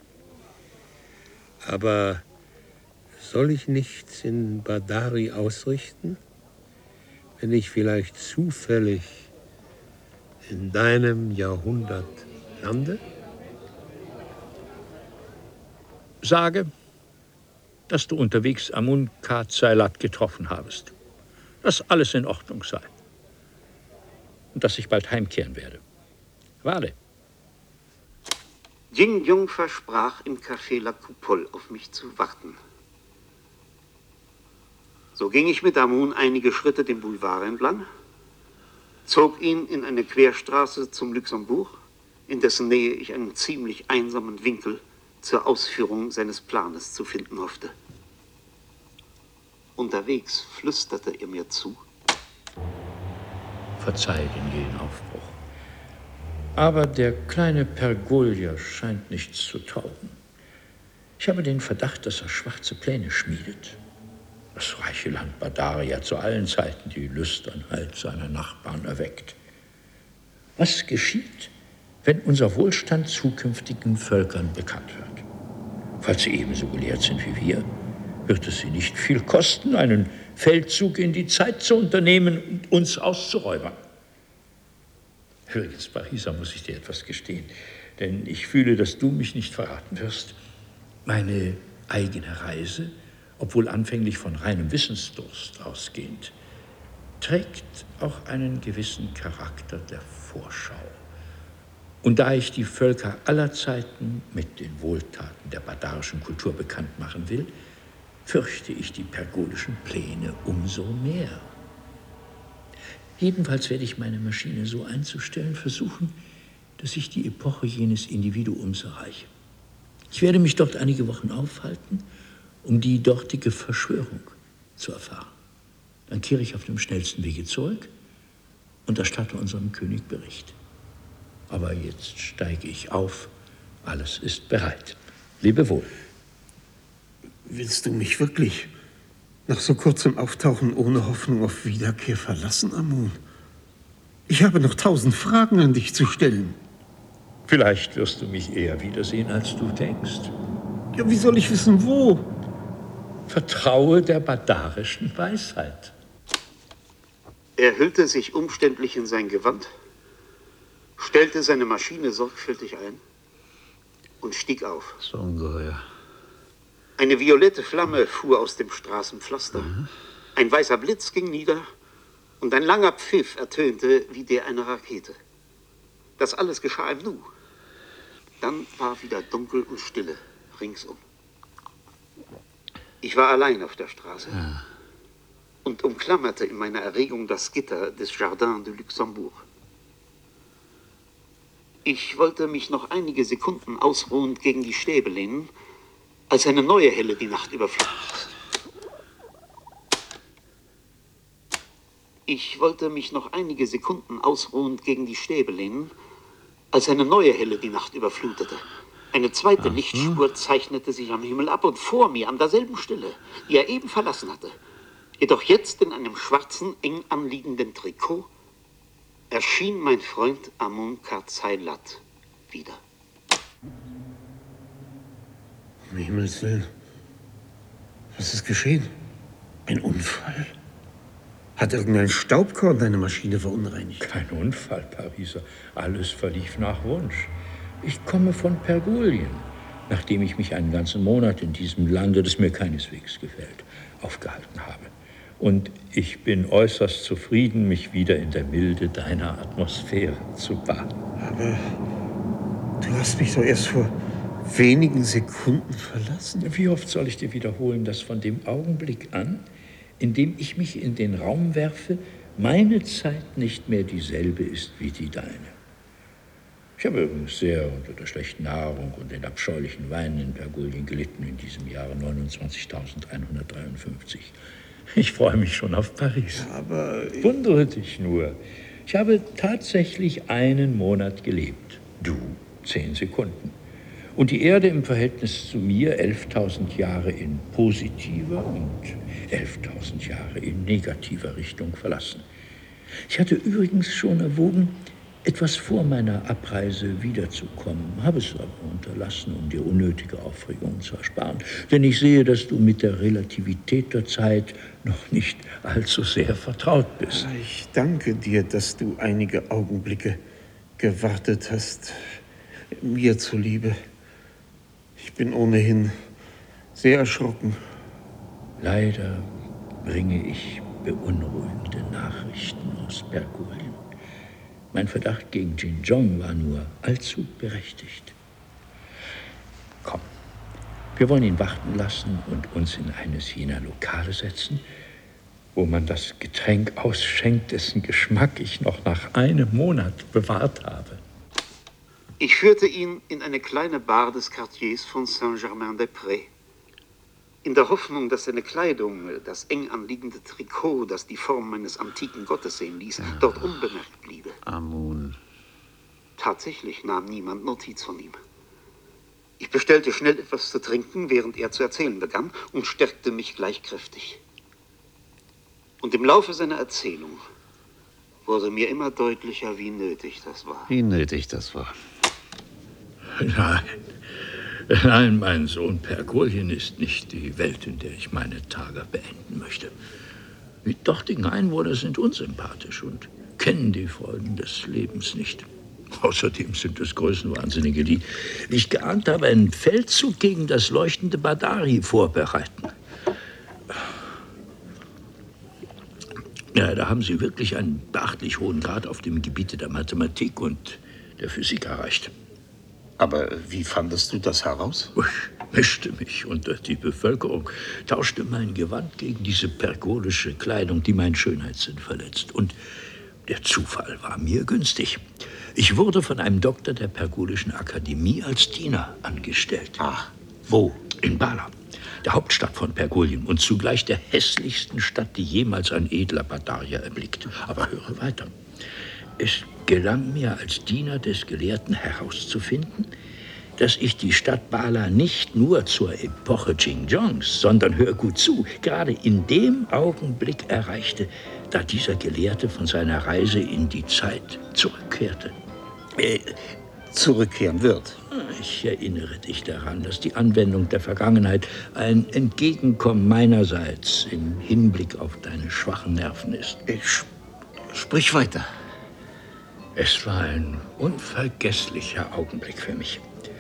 Aber soll ich nichts in Badari ausrichten, wenn ich vielleicht zufällig in deinem Jahrhundert lande? Sage, dass du unterwegs Amun Ka Zailat getroffen habest. Dass alles in Ordnung sei. Und dass ich bald heimkehren werde. Warte. Jing Jung versprach, im Café La Coupole auf mich zu warten. So ging ich mit Amun einige Schritte den Boulevard entlang, zog ihn in eine Querstraße zum Luxembourg, in dessen Nähe ich einen ziemlich einsamen Winkel zur Ausführung seines Planes zu finden hoffte. Unterwegs flüsterte er mir zu: Verzeih den jähen Aufbruch. Aber der kleine Pergolja scheint nichts zu taugen. Ich habe den Verdacht, dass er schwarze Pläne schmiedet. Das reiche Land Badari hat zu allen Zeiten die Lüsternheit seiner Nachbarn erweckt. Was geschieht, wenn unser Wohlstand zukünftigen Völkern bekannt wird? Falls sie ebenso gelehrt sind wie wir, wird es sie nicht viel kosten, einen Feldzug in die Zeit zu unternehmen und uns auszuräubern. Übrigens, Pariser, muss ich dir etwas gestehen, denn ich fühle, dass du mich nicht verraten wirst. Meine eigene Reise, obwohl anfänglich von reinem Wissensdurst ausgehend, trägt auch einen gewissen Charakter der Vorschau. Und da ich die Völker aller Zeiten mit den Wohltaten der badarischen Kultur bekannt machen will, fürchte ich die pergolischen Pläne umso mehr. Jedenfalls werde ich meine Maschine so einzustellen versuchen, dass ich die Epoche jenes Individuums erreiche. Ich werde mich dort einige Wochen aufhalten, um die dortige Verschwörung zu erfahren. Dann kehre ich auf dem schnellsten Wege zurück und erstatte unserem König Bericht. Aber jetzt steige ich auf. Alles ist bereit. Lebe wohl. Willst du mich wirklich nach so kurzem Auftauchen ohne Hoffnung auf Wiederkehr verlassen, Amun? Ich habe noch 1000 Fragen an dich zu stellen. Vielleicht wirst du mich eher wiedersehen, als du denkst. Ja, wie soll ich wissen, wo? Vertraue der badarischen Weisheit. Er hüllte sich umständlich in sein Gewand, stellte seine Maschine sorgfältig ein und stieg auf. So ungeheuer. Eine violette Flamme fuhr aus dem Straßenpflaster. Ein weißer Blitz ging nieder und ein langer Pfiff ertönte wie der einer Rakete. Das alles geschah im Nu. Dann war wieder Dunkel und Stille ringsum. Ich war allein auf der Straße und umklammerte in meiner Erregung das Gitter des Jardin de Luxembourg. Ich wollte mich noch einige Sekunden ausruhend gegen die Stäbe lehnen, als eine neue Helle die Nacht überflog. Ich wollte mich noch einige Sekunden ausruhend gegen die Stäbe lehnen, als eine neue Helle die Nacht überflutete. Eine zweite Lichtspur zeichnete sich am Himmel ab und vor mir, an derselben Stelle, die er eben verlassen hatte, jedoch jetzt in einem schwarzen, eng anliegenden Trikot, erschien mein Freund Amun Ka Zailat wieder. Um Himmels Willen. Was ist geschehen? Ein Unfall? Hat irgendein Staubkorn deine Maschine verunreinigt? Kein Unfall, Pariser. Alles verlief nach Wunsch. Ich komme von Pergolien, nachdem ich mich einen ganzen Monat in diesem Lande, das mir keineswegs gefällt, aufgehalten habe. Und ich bin äußerst zufrieden, mich wieder in der Milde deiner Atmosphäre zu baden. Aber du hast mich doch erst vor wenigen Sekunden verlassen. Wie oft soll ich dir wiederholen, dass von dem Augenblick an, in dem ich mich in den Raum werfe, meine Zeit nicht mehr dieselbe ist wie die deine. Ich habe übrigens sehr unter der schlechten Nahrung und den abscheulichen Weinen in Pergolien gelitten in diesem Jahre 29.153. Ich freue mich schon auf Paris. Aber Wundere dich nur. Ich habe tatsächlich einen Monat gelebt. Du 10 Sekunden. Und die Erde im Verhältnis zu mir 11.000 Jahre in positiver und 11.000 Jahre in negativer Richtung verlassen. Ich hatte übrigens schon erwogen, etwas vor meiner Abreise wiederzukommen, habe es aber unterlassen, um dir unnötige Aufregungen zu ersparen. Denn ich sehe, dass du mit der Relativität der Zeit noch nicht allzu sehr vertraut bist. ich danke dir, dass du einige Augenblicke gewartet hast, mir zuliebe. Ich bin ohnehin sehr erschrocken. Leider bringe ich beunruhigende Nachrichten aus Pergolien. Mein Verdacht gegen Jin Zhong war nur allzu berechtigt. Komm, wir wollen ihn warten lassen und uns in eines jener Lokale setzen, wo man das Getränk ausschenkt, dessen Geschmack ich noch nach einem Monat bewahrt habe. Ich führte ihn in eine kleine Bar des Quartiers von Saint-Germain-des-Prés. In der Hoffnung, dass seine Kleidung, das eng anliegende Trikot, das die Form meines antiken Gottes sehen ließ, dort unbemerkt bliebe. Amun. Tatsächlich nahm niemand Notiz von ihm. Ich bestellte schnell etwas zu trinken, während er zu erzählen begann, und stärkte mich gleich kräftig. Und im Laufe seiner Erzählung wurde mir immer deutlicher, wie nötig das war. Wie nötig das war. Nein, mein Sohn, Pergolien ist nicht die Welt, in der ich meine Tage beenden möchte. Die dortigen Einwohner sind unsympathisch und kennen die Freuden des Lebens nicht. Außerdem sind es Größenwahnsinnige, die, wie ich geahnt habe, einen Feldzug gegen das leuchtende Badari vorbereiten. Ja, da haben sie wirklich einen beachtlich hohen Grad auf dem Gebiete der Mathematik und der Physik erreicht. Aber wie fandest du das heraus? Ich mischte mich unter die Bevölkerung, tauschte mein Gewand gegen diese pergolische Kleidung, die meinen Schönheitssinn verletzt. Und der Zufall war mir günstig. Ich wurde von einem Doktor der Pergolischen Akademie als Diener angestellt. Ach. Wo? In Bala, der Hauptstadt von Pergolien und zugleich der hässlichsten Stadt, die jemals ein edler Badarier erblickt. Aber höre weiter. Es gelang mir als Diener des Gelehrten herauszufinden, dass ich die Stadt Bala nicht nur zur Epoche Jin Zhongs, sondern, hör gut zu, gerade in dem Augenblick erreichte, da dieser Gelehrte von seiner Reise in die Zeit zurückkehrte. Zurückkehren wird. Ich erinnere dich daran, dass die Anwendung der Vergangenheit ein Entgegenkommen meinerseits im Hinblick auf deine schwachen Nerven ist. Sprich weiter. Es war ein unvergesslicher Augenblick für mich.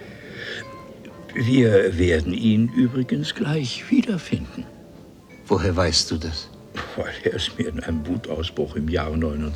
Wir werden ihn übrigens gleich wiederfinden. Woher weißt du das? Weil er es mir in einem Wutausbruch im Jahre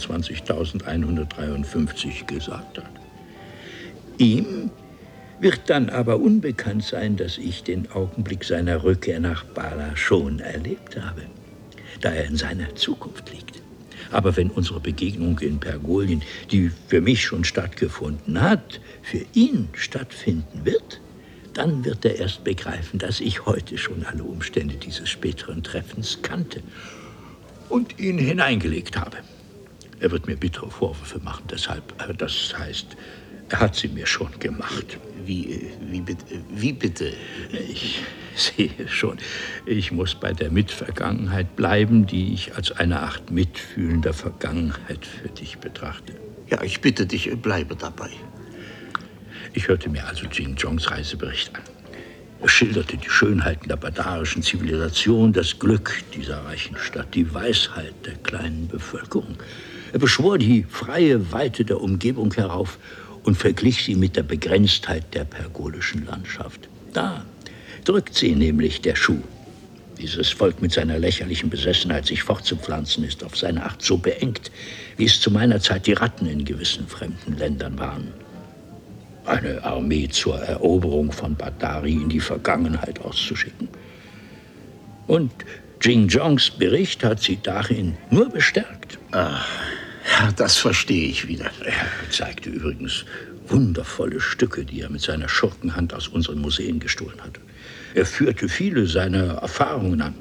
29.153 gesagt hat. Ihm wird dann aber unbekannt sein, dass ich den Augenblick seiner Rückkehr nach Bala schon erlebt habe, da er in seiner Zukunft liegt. Aber wenn unsere Begegnung in Pergolien, die für mich schon stattgefunden hat, für ihn stattfinden wird, dann wird er erst begreifen, dass ich heute schon alle Umstände dieses späteren Treffens kannte und ihn hineingelegt habe. Er wird mir bittere Vorwürfe machen, deshalb, das heißt, er hat sie mir schon gemacht. Wie bitte? Ich sehe schon, ich muss bei der Mitvergangenheit bleiben, die ich als eine Art mitfühlender Vergangenheit für dich betrachte. Ja, ich bitte dich, bleibe dabei. Ich hörte mir also Jin Zhongs Reisebericht an. Er schilderte die Schönheiten der badarischen Zivilisation, das Glück dieser reichen Stadt, die Weisheit der kleinen Bevölkerung. Er beschwor die freie Weite der Umgebung herauf und verglich sie mit der Begrenztheit der pergolischen Landschaft. Da drückt sie nämlich der Schuh. Dieses Volk mit seiner lächerlichen Besessenheit, sich fortzupflanzen, ist auf seine Art so beengt, wie es zu meiner Zeit die Ratten in gewissen fremden Ländern waren. Eine Armee zur Eroberung von Badari in die Vergangenheit auszuschicken. Und Jin Zhongs Bericht hat sie darin nur bestärkt. Ja, das verstehe ich wieder. Er zeigte übrigens wundervolle Stücke, die er mit seiner Schurkenhand aus unseren Museen gestohlen hatte. Er führte viele seiner Erfahrungen an,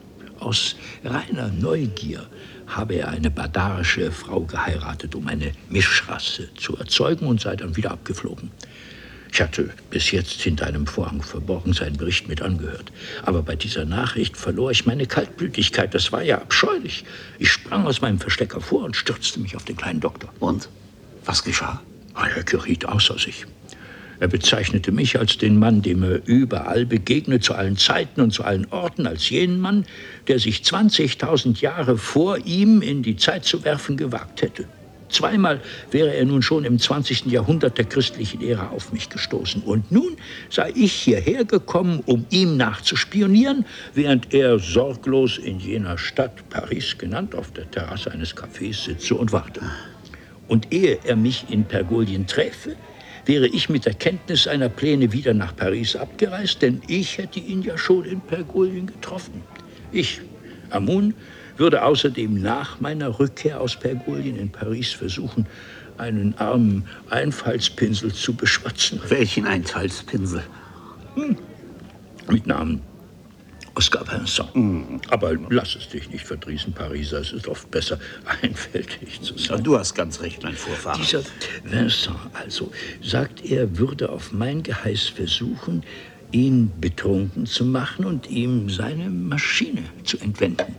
Aus reiner Neugier habe er eine badarische Frau geheiratet, um eine Mischrasse zu erzeugen, und sei dann wieder abgeflogen. Ich hatte bis jetzt hinter einem Vorhang verborgen seinen Bericht mit angehört. Aber bei dieser Nachricht verlor ich meine Kaltblütigkeit. Das war ja abscheulich. Ich sprang aus meinem Versteck hervor und stürzte mich auf den kleinen Doktor. Und? Was geschah? Er geriet außer sich. Er bezeichnete mich als den Mann, dem er überall begegnet, zu allen Zeiten und zu allen Orten, als jenen Mann, der sich 20.000 Jahre vor ihm in die Zeit zu werfen gewagt hätte. Zweimal wäre er nun schon im 20. Jahrhundert der christlichen Ära auf mich gestoßen. Und nun sei ich hierher gekommen, um ihm nachzuspionieren, während er sorglos in jener Stadt, Paris genannt, auf der Terrasse eines Cafés sitze und warte. Und ehe er mich in Pergolien träfe, wäre ich mit der Kenntnis seiner Pläne wieder nach Paris abgereist, denn ich hätte ihn ja schon in Pergolien getroffen. Ich, Amun, würde außerdem nach meiner Rückkehr aus Pergolien in Paris versuchen, einen armen Einfaltspinsel zu beschwatzen. Welchen Einfaltspinsel? Mit Namen Oscar Vincent. Aber lass es dich nicht verdrießen, Pariser. Es ist oft besser, einfältig zu sein. Du hast ganz recht, mein Vorfahre. Dieser Vincent also, sagt, er würde auf mein Geheiß versuchen, ihn betrunken zu machen und ihm seine Maschine zu entwenden.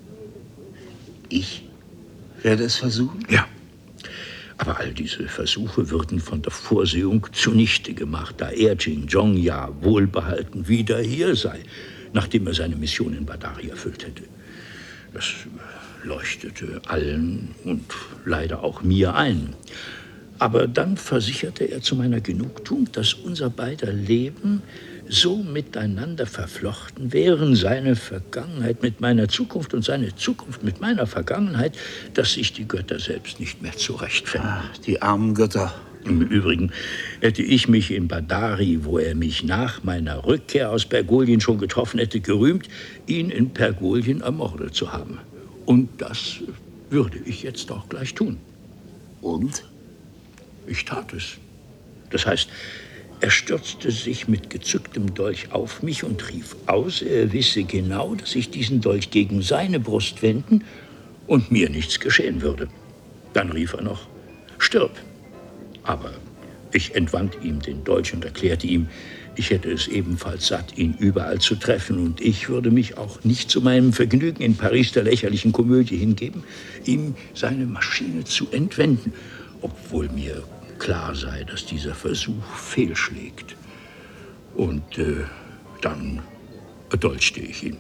Ich werde es versuchen? Ja. Aber all diese Versuche würden von der Vorsehung zunichte gemacht, da er, Jing Jong, ja wohlbehalten wieder hier sei, nachdem er seine Mission in Badari erfüllt hätte. Das leuchtete allen und leider auch mir ein. Aber dann versicherte er zu meiner Genugtuung, dass unser beider Leben so miteinander verflochten wären, seine Vergangenheit mit meiner Zukunft und seine Zukunft mit meiner Vergangenheit, dass sich die Götter selbst nicht mehr zurechtfänden. Die armen Götter. Im Übrigen hätte ich mich in Badari, wo er mich nach meiner Rückkehr aus Pergolien schon getroffen hätte, gerühmt, ihn in Pergolien ermordet zu haben. Und das würde ich jetzt auch gleich tun. Und? Ich tat es. Das heißt, er stürzte sich mit gezücktem Dolch auf mich und rief aus, er wisse genau, dass ich diesen Dolch gegen seine Brust wenden und mir nichts geschehen würde. Dann rief er noch, stirb. Aber ich entwand ihm den Dolch und erklärte ihm, ich hätte es ebenfalls satt, ihn überall zu treffen, und ich würde mich auch nicht zu meinem Vergnügen in Paris der lächerlichen Komödie hingeben, ihm seine Maschine zu entwenden, obwohl mir klar sei, dass dieser Versuch fehlschlägt. Und dann erdolchte ich ihn.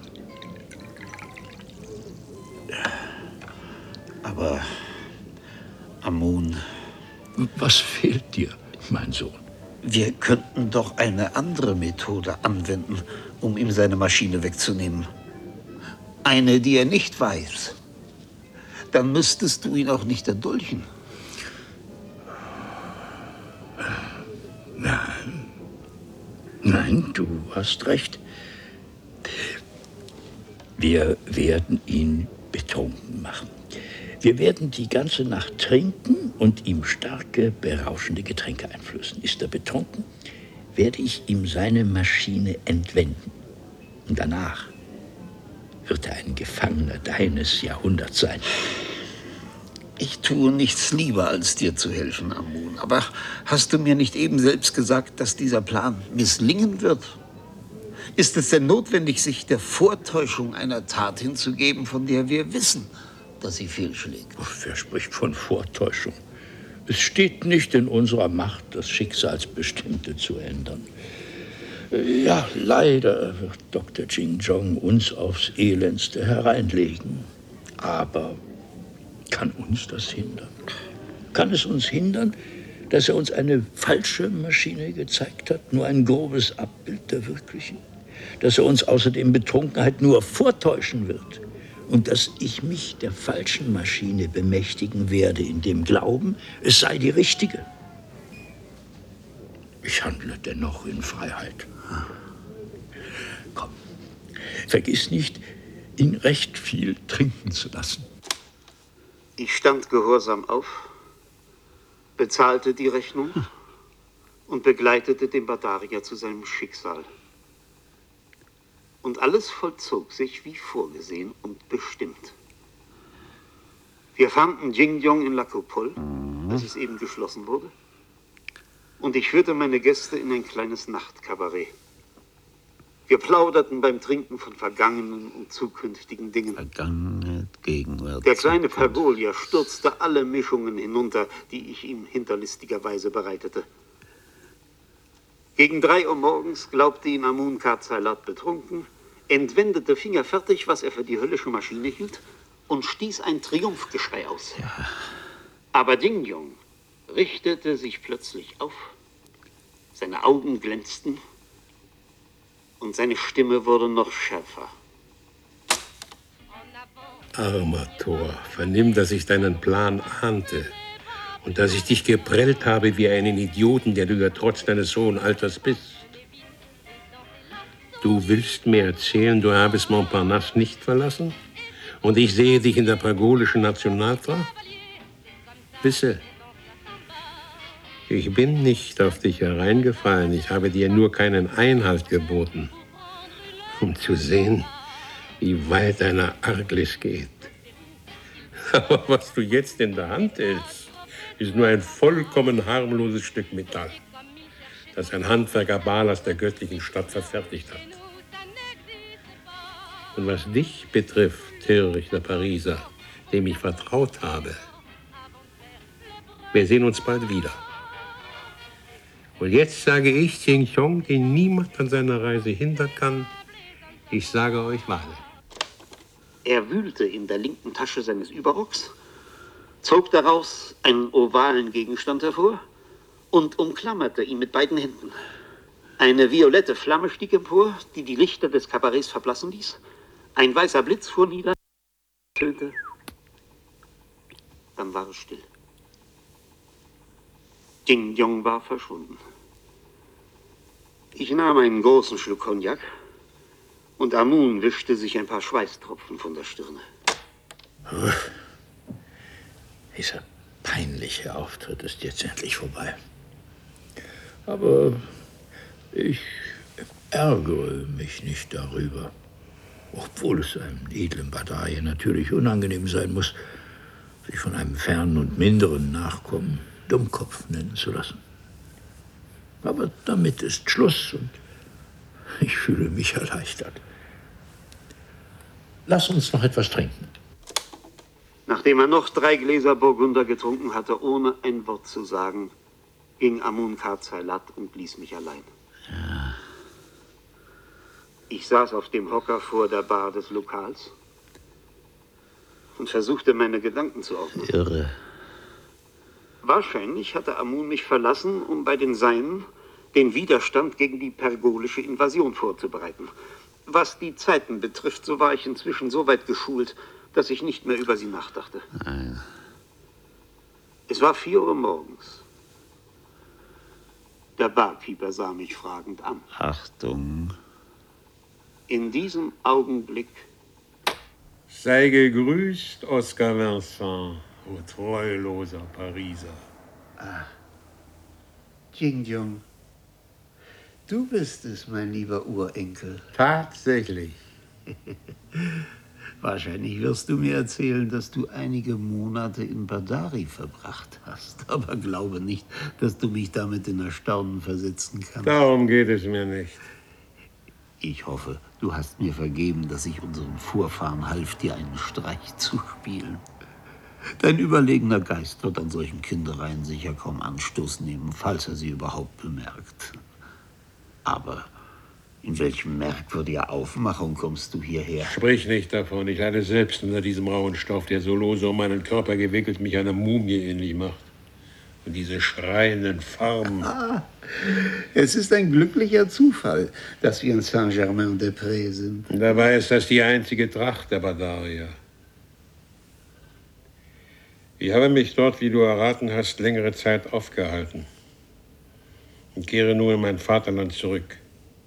Aber, Amun... Was fehlt dir, mein Sohn? Wir könnten doch eine andere Methode anwenden, um ihm seine Maschine wegzunehmen. Eine, die er nicht weiß. Dann müsstest du ihn auch nicht erdolchen. Nein, du hast recht. Wir werden ihn betrunken machen. Wir werden die ganze Nacht trinken und ihm starke, berauschende Getränke einflößen. Ist er betrunken, werde ich ihm seine Maschine entwenden. Und danach wird er ein Gefangener deines Jahrhunderts sein. Ich tue nichts lieber, als dir zu helfen, Amun. Aber hast du mir nicht eben selbst gesagt, dass dieser Plan misslingen wird? Ist es denn notwendig, sich der Vortäuschung einer Tat hinzugeben, von der wir wissen, dass sie fehlschlägt? Wer spricht von Vortäuschung? Es steht nicht in unserer Macht, das Schicksalsbestimmte zu ändern. Ja, leider wird Dr. Jing Jong uns aufs Elendste hereinlegen. Aber kann uns das hindern? Kann es uns hindern, dass er uns eine falsche Maschine gezeigt hat, nur ein grobes Abbild der wirklichen? Dass er uns außerdem Betrunkenheit nur vortäuschen wird? Und dass ich mich der falschen Maschine bemächtigen werde, in dem Glauben, es sei die richtige. Ich handle dennoch in Freiheit. Komm, vergiss nicht, ihn recht viel trinken zu lassen. Ich stand gehorsam auf, bezahlte die Rechnung und begleitete den Badarier zu seinem Schicksal. Und alles vollzog sich wie vorgesehen und bestimmt. Wir fanden Jing-Yong in La Coupole, als es eben geschlossen wurde. Und ich führte meine Gäste in ein kleines Nachtkabarett. Wir plauderten beim Trinken von vergangenen und zukünftigen Dingen. Vergangenheit, Gegenwart. Der kleine Pergolia stürzte alle Mischungen hinunter, die ich ihm hinterlistigerweise bereitete. Gegen 3 Uhr morgens glaubte ihn Amun Karzailat betrunken, entwendete fingerfertig, was er für die höllische Maschine hielt, und stieß ein Triumphgeschrei aus. Ja. Aber Jing-Yong richtete sich plötzlich auf, seine Augen glänzten und seine Stimme wurde noch schärfer. Armer Thor, vernimm, dass ich deinen Plan ahnte und dass ich dich geprellt habe wie einen Idioten, der du ja trotz deines hohen Alters bist. Du willst mir erzählen, du habest Montparnasse nicht verlassen? Und ich sehe dich in der pergolischen Nationaltracht? Wisse, ich bin nicht auf dich hereingefallen. Ich habe dir nur keinen Einhalt geboten, um zu sehen, wie weit deine Arglist geht. Aber was du jetzt in der Hand hältst, ist nur ein vollkommen harmloses Stück Metall, das ein Handwerker Balas der göttlichen Stadt verfertigt hat. Und was dich betrifft, törichter Pariser, dem ich vertraut habe, wir sehen uns bald wieder. Und jetzt sage ich Jing-Yong, den niemand an seiner Reise hindern kann, ich sage euch Wale. Er wühlte in der linken Tasche seines Überrocks, zog daraus einen ovalen Gegenstand hervor und umklammerte ihn mit beiden Händen. Eine violette Flamme stieg empor, die die Lichter des Kabarets verblassen ließ. Ein weißer Blitz fuhr nieder, tönte. Dann war es still. Jing-Yong war verschwunden. Ich nahm einen großen Schluck Cognac und Amun wischte sich ein paar Schweißtropfen von der Stirne. Dieser peinliche Auftritt ist jetzt endlich vorbei. Aber ich ärgere mich nicht darüber. Obwohl es einem edlen Badaie natürlich unangenehm sein muss, sich von einem fernen und minderen Nachkommen Dummkopf nennen zu lassen. Aber damit ist Schluss und ich fühle mich erleichtert. Lass uns noch etwas trinken. Nachdem er noch 3 Gläser Burgunder getrunken hatte, ohne ein Wort zu sagen, ging Amun Karzailat und ließ mich allein. Ja. Ich saß auf dem Hocker vor der Bar des Lokals und versuchte, meine Gedanken zu ordnen. Irre. Wahrscheinlich hatte Amun mich verlassen, um bei den Seinen den Widerstand gegen die pergolische Invasion vorzubereiten. Was die Zeiten betrifft, so war ich inzwischen so weit geschult, dass ich nicht mehr über sie nachdachte. Nein. Es war 4 Uhr morgens. Der Barkeeper sah mich fragend an. Achtung. In diesem Augenblick Sei gegrüßt, Oscar Vincent, o treuloser Pariser. Jing-Yong, du bist es, mein lieber Urenkel. Tatsächlich. Wahrscheinlich wirst du mir erzählen, dass du einige Monate in Badari verbracht hast. Aber glaube nicht, dass du mich damit in Erstaunen versetzen kannst. Darum geht es mir nicht. Ich hoffe, du hast mir vergeben, dass ich unseren Vorfahren half, dir einen Streich zu spielen. Dein überlegener Geist wird an solchen Kindereien sicher kaum Anstoß nehmen, falls er sie überhaupt bemerkt. Aber in welchem merkwürdiger Aufmachung kommst du hierher? Sprich nicht davon. Ich leide selbst unter diesem rauen Stoff, der so lose um meinen Körper gewickelt mich einer Mumie ähnlich macht. Und diese schreienden Farben. Es ist ein glücklicher Zufall, dass wir in Saint-Germain-des-Prés sind. Und dabei ist das die einzige Tracht der Badarier. Ich habe mich dort, wie du erraten hast, längere Zeit aufgehalten und kehre nun in mein Vaterland zurück.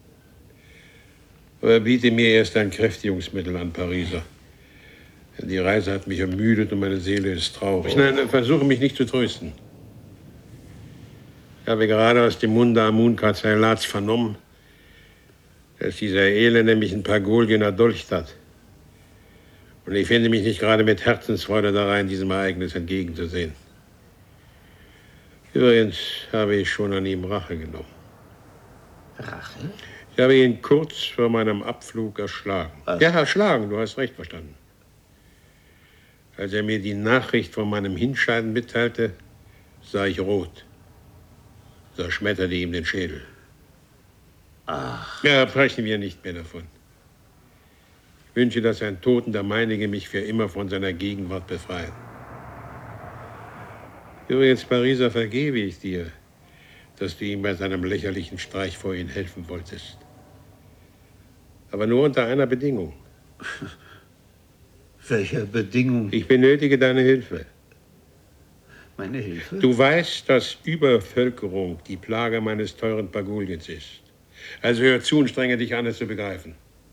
Aber biete mir erst ein Kräftigungsmittel an, Pariser. Die Reise hat mich ermüdet und meine Seele ist traurig. Nein, versuche mich nicht zu trösten. Ich habe gerade aus dem Munde Amun Karzailats vernommen, als dieser Elende mich ein paar Gulden erdolcht hat. Und ich finde mich nicht gerade mit Herzensfreude da rein, diesem Ereignis entgegenzusehen. Übrigens habe ich schon an ihm Rache genommen. Rache? Ich habe ihn kurz vor meinem Abflug erschlagen. Was? Ja, erschlagen, du hast recht verstanden. Als er mir die Nachricht von meinem Hinscheiden mitteilte, sah ich rot. Zerschmetterte ihm den Schädel. Ach. Ja, sprechen wir nicht mehr davon. Ich wünsche, dass ein Toten der meinige mich für immer von seiner Gegenwart befreien. Übrigens, Pariser, vergebe ich dir, dass du ihm bei seinem lächerlichen Streich vorhin helfen wolltest. Aber nur unter einer Bedingung. Welcher Bedingung? Ich benötige deine Hilfe. Meine Hilfe? Du weißt, dass Übervölkerung die Plage meines teuren Paguliens ist. Also hör zu und strenge dich an, es zu begreifen.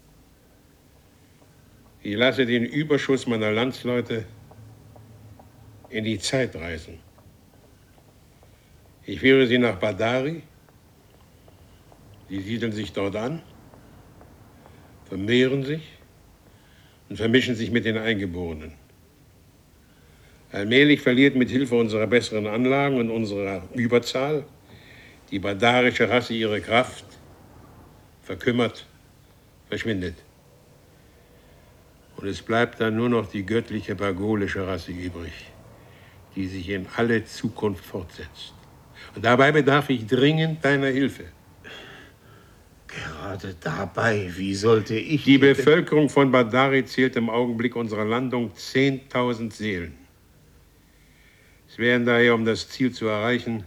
Ich lasse den Überschuss meiner Landsleute in die Zeit reisen. Ich führe sie nach Badari. Sie siedeln sich dort an, vermehren sich und vermischen sich mit den Eingeborenen. Allmählich verliert mit Hilfe unserer besseren Anlagen und unserer Überzahl die badarische Rasse ihre Kraft, verkümmert, verschwindet. Und es bleibt dann nur noch die göttliche pagolische Rasse übrig, die sich in alle Zukunft fortsetzt. Und dabei bedarf ich dringend deiner Hilfe. Gerade dabei, wie sollte ich... Die Bevölkerung von Badari zählt im Augenblick unserer Landung 10.000 Seelen. Es werden daher, um das Ziel zu erreichen,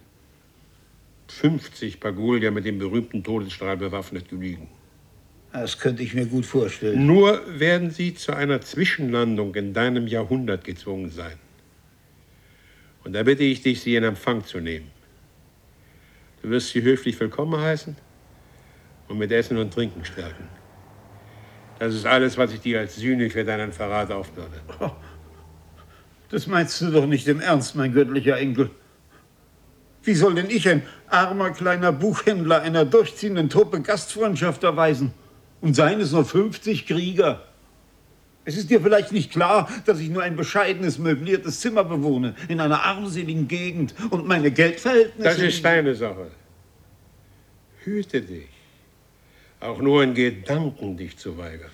50 Pagulier mit dem berühmten Todesstrahl bewaffnet genügen. Das könnte ich mir gut vorstellen. Nur werden sie zu einer Zwischenlandung in deinem Jahrhundert gezwungen sein. Und da bitte ich dich, sie in Empfang zu nehmen. Du wirst sie höflich willkommen heißen und mit Essen und Trinken stärken. Das ist alles, was ich dir als Sühne für deinen Verrat aufbürde. Oh, das meinst du doch nicht im Ernst, mein göttlicher Enkel. Wie soll denn ich, ein armer kleiner Buchhändler, einer durchziehenden Truppe Gastfreundschaft erweisen? Und seien es nur 50 Krieger. Es ist dir vielleicht nicht klar, dass ich nur ein bescheidenes, möbliertes Zimmer bewohne, in einer armseligen Gegend und meine Geldverhältnisse... Das ist deine Sache. Hüte dich, auch nur in Gedanken dich zu weigern.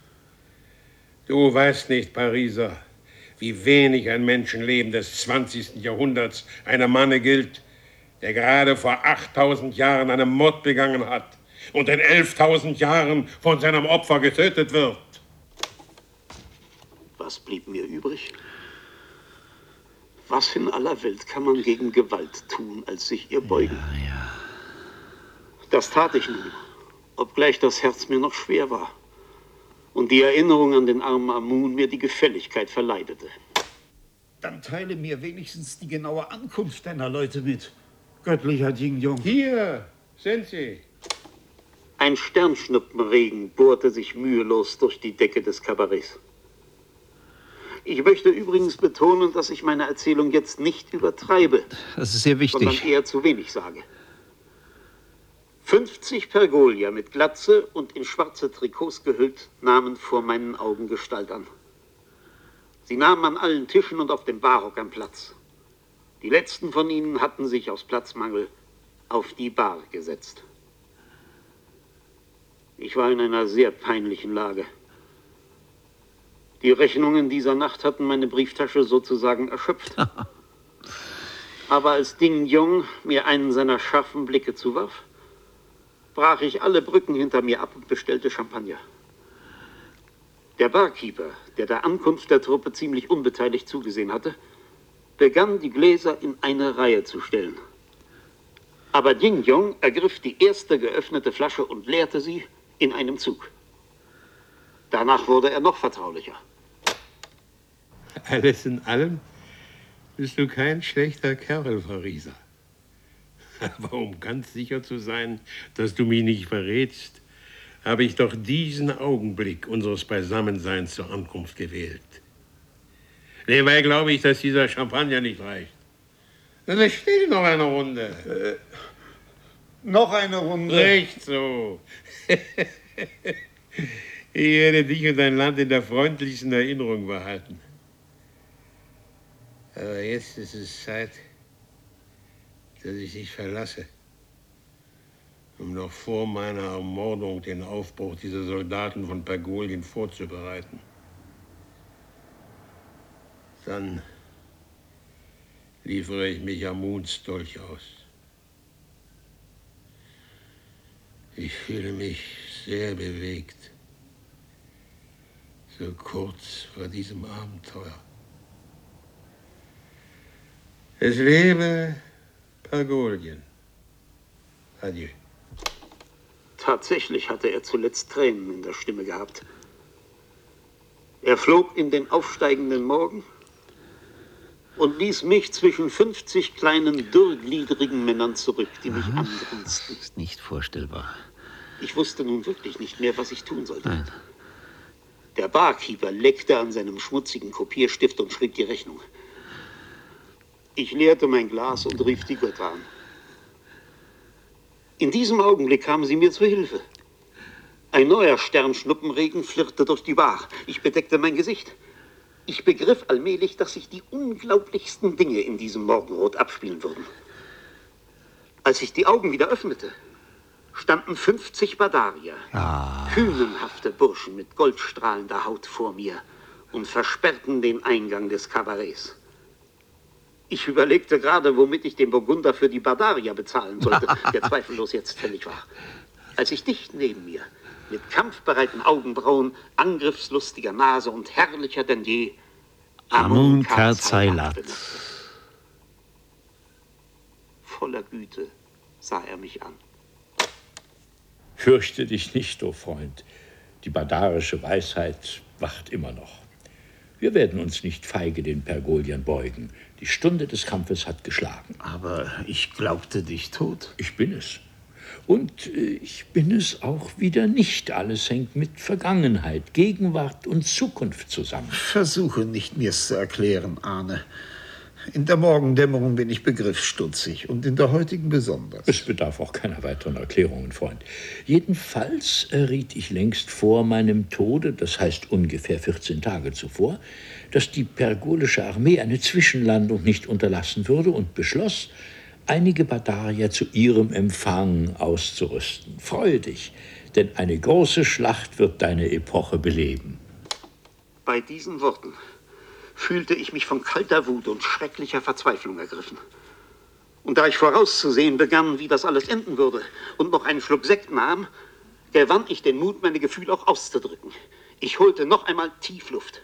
Du weißt nicht, Pariser, wie wenig ein Menschenleben des 20. Jahrhunderts einem Manne gilt, der gerade vor 8.000 Jahren einen Mord begangen hat und in 11.000 Jahren von seinem Opfer getötet wird. Was blieb mir übrig? Was in aller Welt kann man gegen Gewalt tun, als sich ihr beugen? Ja. Das tat ich nun, obgleich das Herz mir noch schwer war und die Erinnerung an den armen Amun mir die Gefälligkeit verleidete. Dann teile mir wenigstens die genaue Ankunft deiner Leute mit, göttlicher Jingjong. Hier sind sie. Ein Sternschnuppenregen bohrte sich mühelos durch die Decke des Kabarets. Ich möchte übrigens betonen, dass ich meine Erzählung jetzt nicht übertreibe. Das ist sehr wichtig. Sondern eher zu wenig sage. 50 Pergolier mit Glatze und in schwarze Trikots gehüllt nahmen vor meinen Augen Gestalt an. Sie nahmen an allen Tischen und auf dem Barhock an Platz. Die letzten von ihnen hatten sich aus Platzmangel auf die Bar gesetzt. Ich war in einer sehr peinlichen Lage. Die Rechnungen dieser Nacht hatten meine Brieftasche sozusagen erschöpft. Aber als Ding Jong mir einen seiner scharfen Blicke zuwarf, brach ich alle Brücken hinter mir ab und bestellte Champagner. Der Barkeeper, der der Ankunft der Truppe ziemlich unbeteiligt zugesehen hatte, begann, die Gläser in eine Reihe zu stellen. Aber Ding Jong ergriff die erste geöffnete Flasche und leerte sie in einem Zug. Danach wurde er noch vertraulicher. Alles in allem bist du kein schlechter Kerl, Pariser. Aber um ganz sicher zu sein, dass du mich nicht verrätst, habe ich doch diesen Augenblick unseres Beisammenseins zur Ankunft gewählt. Nebenbei glaube ich, dass dieser Champagner nicht reicht. Dann stell noch eine Runde. Noch eine Runde. Recht so. Ich werde dich und dein Land in der freundlichsten Erinnerung behalten. Aber jetzt ist es Zeit, dass ich dich verlasse, um noch vor meiner Ermordung den Aufbruch dieser Soldaten von Pergolien vorzubereiten. Dann liefere ich mich Amuns Dolch aus. Ich fühle mich sehr bewegt, so kurz vor diesem Abenteuer. Es lebe Pergolien. Adieu. Tatsächlich hatte er zuletzt Tränen in der Stimme gehabt. Er flog in den aufsteigenden Morgen und ließ mich zwischen 50 kleinen, dürrgliedrigen Männern zurück, die mich angrinsten. Das ist nicht vorstellbar. Ich wusste nun wirklich nicht mehr, was ich tun sollte. Nein. Der Barkeeper leckte an seinem schmutzigen Kopierstift und schrieb die Rechnung. Ich leerte mein Glas und rief die Götter an. In diesem Augenblick kamen sie mir zu Hilfe. Ein neuer Sternschnuppenregen flirrte durch die Bar. Ich bedeckte mein Gesicht. Ich begriff allmählich, dass sich die unglaublichsten Dinge in diesem Morgenrot abspielen würden. Als ich die Augen wieder öffnete, standen 50 Badarier, hünenhafte Burschen mit goldstrahlender Haut vor mir und versperrten den Eingang des Kabarets. Ich überlegte gerade, womit ich den Burgunder für die Badarier bezahlen sollte, der zweifellos jetzt fällig war. Als ich dicht neben mir, mit kampfbereiten Augenbrauen, angriffslustiger Nase und herrlicher denn je, Amun Karzailat voller Güte sah er mich an. Fürchte dich nicht, o Freund. Die badarische Weisheit wacht immer noch. Wir werden uns nicht feige den Pergoliern beugen. Die Stunde des Kampfes hat geschlagen. Aber ich glaubte dich tot. Ich bin es. Und ich bin es auch wieder nicht. Alles hängt mit Vergangenheit, Gegenwart und Zukunft zusammen. Versuche nicht, mir's zu erklären, Arne. In der Morgendämmerung bin ich begriffsstutzig und in der heutigen besonders. Es bedarf auch keiner weiteren Erklärungen, Freund. Jedenfalls erriet ich längst vor meinem Tode, das heißt ungefähr 14 Tage zuvor, dass die pergolische Armee eine Zwischenlandung nicht unterlassen würde und beschloss, einige Badarier zu ihrem Empfang auszurüsten. Freue dich, denn eine große Schlacht wird deine Epoche beleben. Bei diesen Worten fühlte ich mich von kalter Wut und schrecklicher Verzweiflung ergriffen. Und da ich vorauszusehen begann, wie das alles enden würde, und noch einen Schluck Sekt nahm, gewann ich den Mut, meine Gefühle auch auszudrücken. Ich holte noch einmal tief Luft.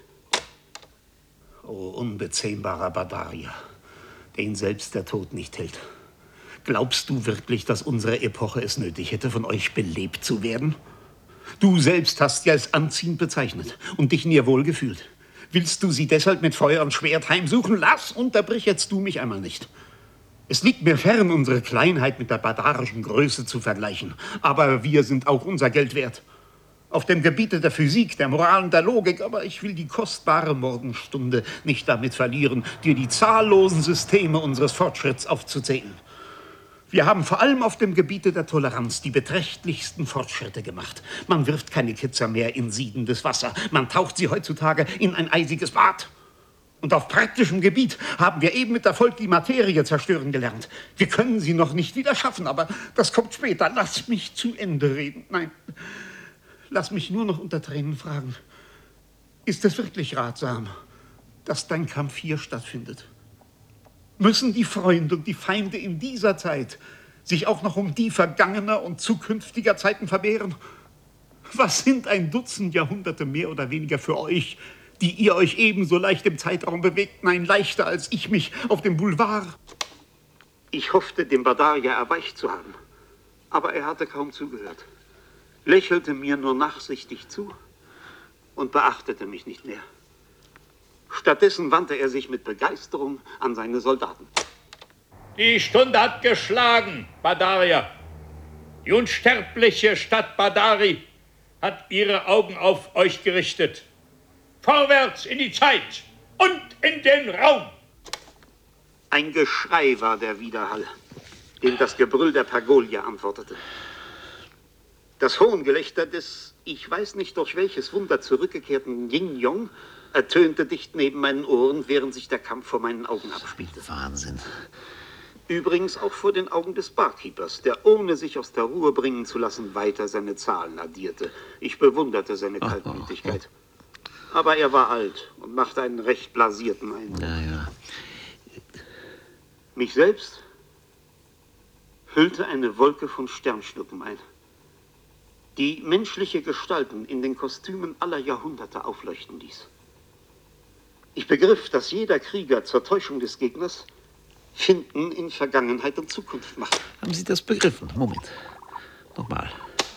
O unbezähmbarer Badarier, den selbst der Tod nicht hält. Glaubst du wirklich, dass unsere Epoche es nötig hätte, von euch belebt zu werden? Du selbst hast ja es anziehend bezeichnet und dich in ihr wohl gefühlt. Willst du sie deshalb mit Feuer und Schwert heimsuchen? Lass, unterbrich jetzt du mich einmal nicht. Es liegt mir fern, unsere Kleinheit mit der badarischen Größe zu vergleichen. Aber wir sind auch unser Geld wert. Auf dem Gebiete der Physik, der Moral und der Logik. Aber ich will die kostbare Morgenstunde nicht damit verlieren, dir die zahllosen Systeme unseres Fortschritts aufzuzählen. Wir haben vor allem auf dem Gebiete der Toleranz die beträchtlichsten Fortschritte gemacht. Man wirft keine Kitzer mehr in siedendes Wasser. Man taucht sie heutzutage in ein eisiges Bad. Und auf praktischem Gebiet haben wir eben mit Erfolg die Materie zerstören gelernt. Wir können sie noch nicht wieder schaffen, aber das kommt später. Lass mich zu Ende reden. Nein, lass mich nur noch unter Tränen fragen. Ist es wirklich ratsam, dass dein Kampf hier stattfindet? Müssen die Freunde und die Feinde in dieser Zeit sich auch noch um die vergangener und zukünftiger Zeiten verwehren? Was sind ein Dutzend Jahrhunderte mehr oder weniger für euch, die ihr euch ebenso leicht im Zeitraum bewegt? Nein, leichter als ich mich auf dem Boulevard. Ich hoffte, dem Badarier erweicht zu haben, aber er hatte kaum zugehört, lächelte mir nur nachsichtig zu und beachtete mich nicht mehr. Stattdessen wandte er sich mit Begeisterung an seine Soldaten. Die Stunde hat geschlagen, Badarier. Die unsterbliche Stadt Badari hat ihre Augen auf euch gerichtet. Vorwärts in die Zeit und in den Raum. Ein Geschrei war der Widerhall, dem das Gebrüll der Pergolier antwortete. Das Hohngelächter des, ich weiß nicht durch welches Wunder zurückgekehrten Ying Yong ertönte dicht neben meinen Ohren, während sich der Kampf vor meinen Augen abspielte. Wahnsinn. Übrigens auch vor den Augen des Barkeepers, der ohne sich aus der Ruhe bringen zu lassen, weiter seine Zahlen addierte. Ich bewunderte seine Kaltblütigkeit. Aber er war alt und machte einen recht blasierten Eindruck. Ja. Mich selbst hüllte eine Wolke von Sternschnuppen ein, die menschliche Gestalten in den Kostümen aller Jahrhunderte aufleuchten ließ. Ich begriff, dass jeder Krieger zur Täuschung des Gegners Finden in Vergangenheit und Zukunft macht. Haben Sie das begriffen? Moment. Nochmal.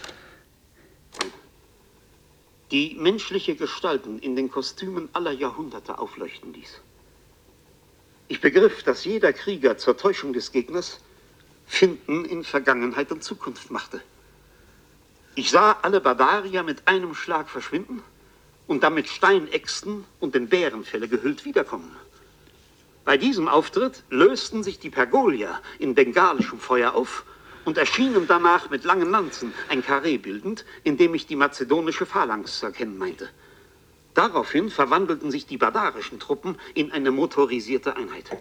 Die menschliche Gestalten in den Kostümen aller Jahrhunderte aufleuchten ließ. Ich begriff, dass jeder Krieger zur Täuschung des Gegners Finden in Vergangenheit und Zukunft machte. Ich sah alle Barbarier mit einem Schlag verschwinden und dann mit Steinäxten und in Bärenfelle gehüllt wiederkommen. Bei diesem Auftritt lösten sich die Pergolier in bengalischem Feuer auf und erschienen danach mit langen Lanzen, ein Karree bildend, in dem ich die mazedonische Phalanx zu erkennen meinte. Daraufhin verwandelten sich die badarischen Truppen in eine motorisierte Einheit.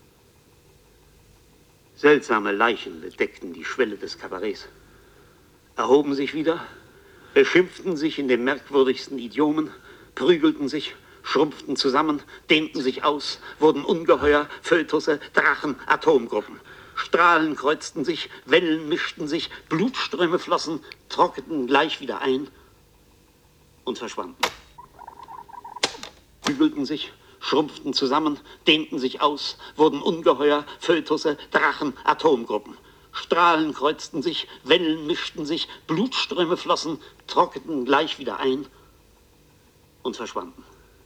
Seltsame Leichen bedeckten die Schwelle des Kabarets, erhoben sich wieder, beschimpften sich in den merkwürdigsten Idiomen, prügelten sich, schrumpften zusammen, dehnten sich aus, wurden Ungeheuer, Fötusse, Drachen, Atomgruppen. Strahlen kreuzten sich, Wellen mischten sich, Blutströme flossen, trockneten gleich wieder ein und verschwanden. Prügelten sich, schrumpften zusammen, dehnten sich aus, wurden Ungeheuer, Fötusse, Drachen, Atomgruppen. Strahlen kreuzten sich, Wellen mischten sich, Blutströme flossen, trockneten gleich wieder ein und verschwanden.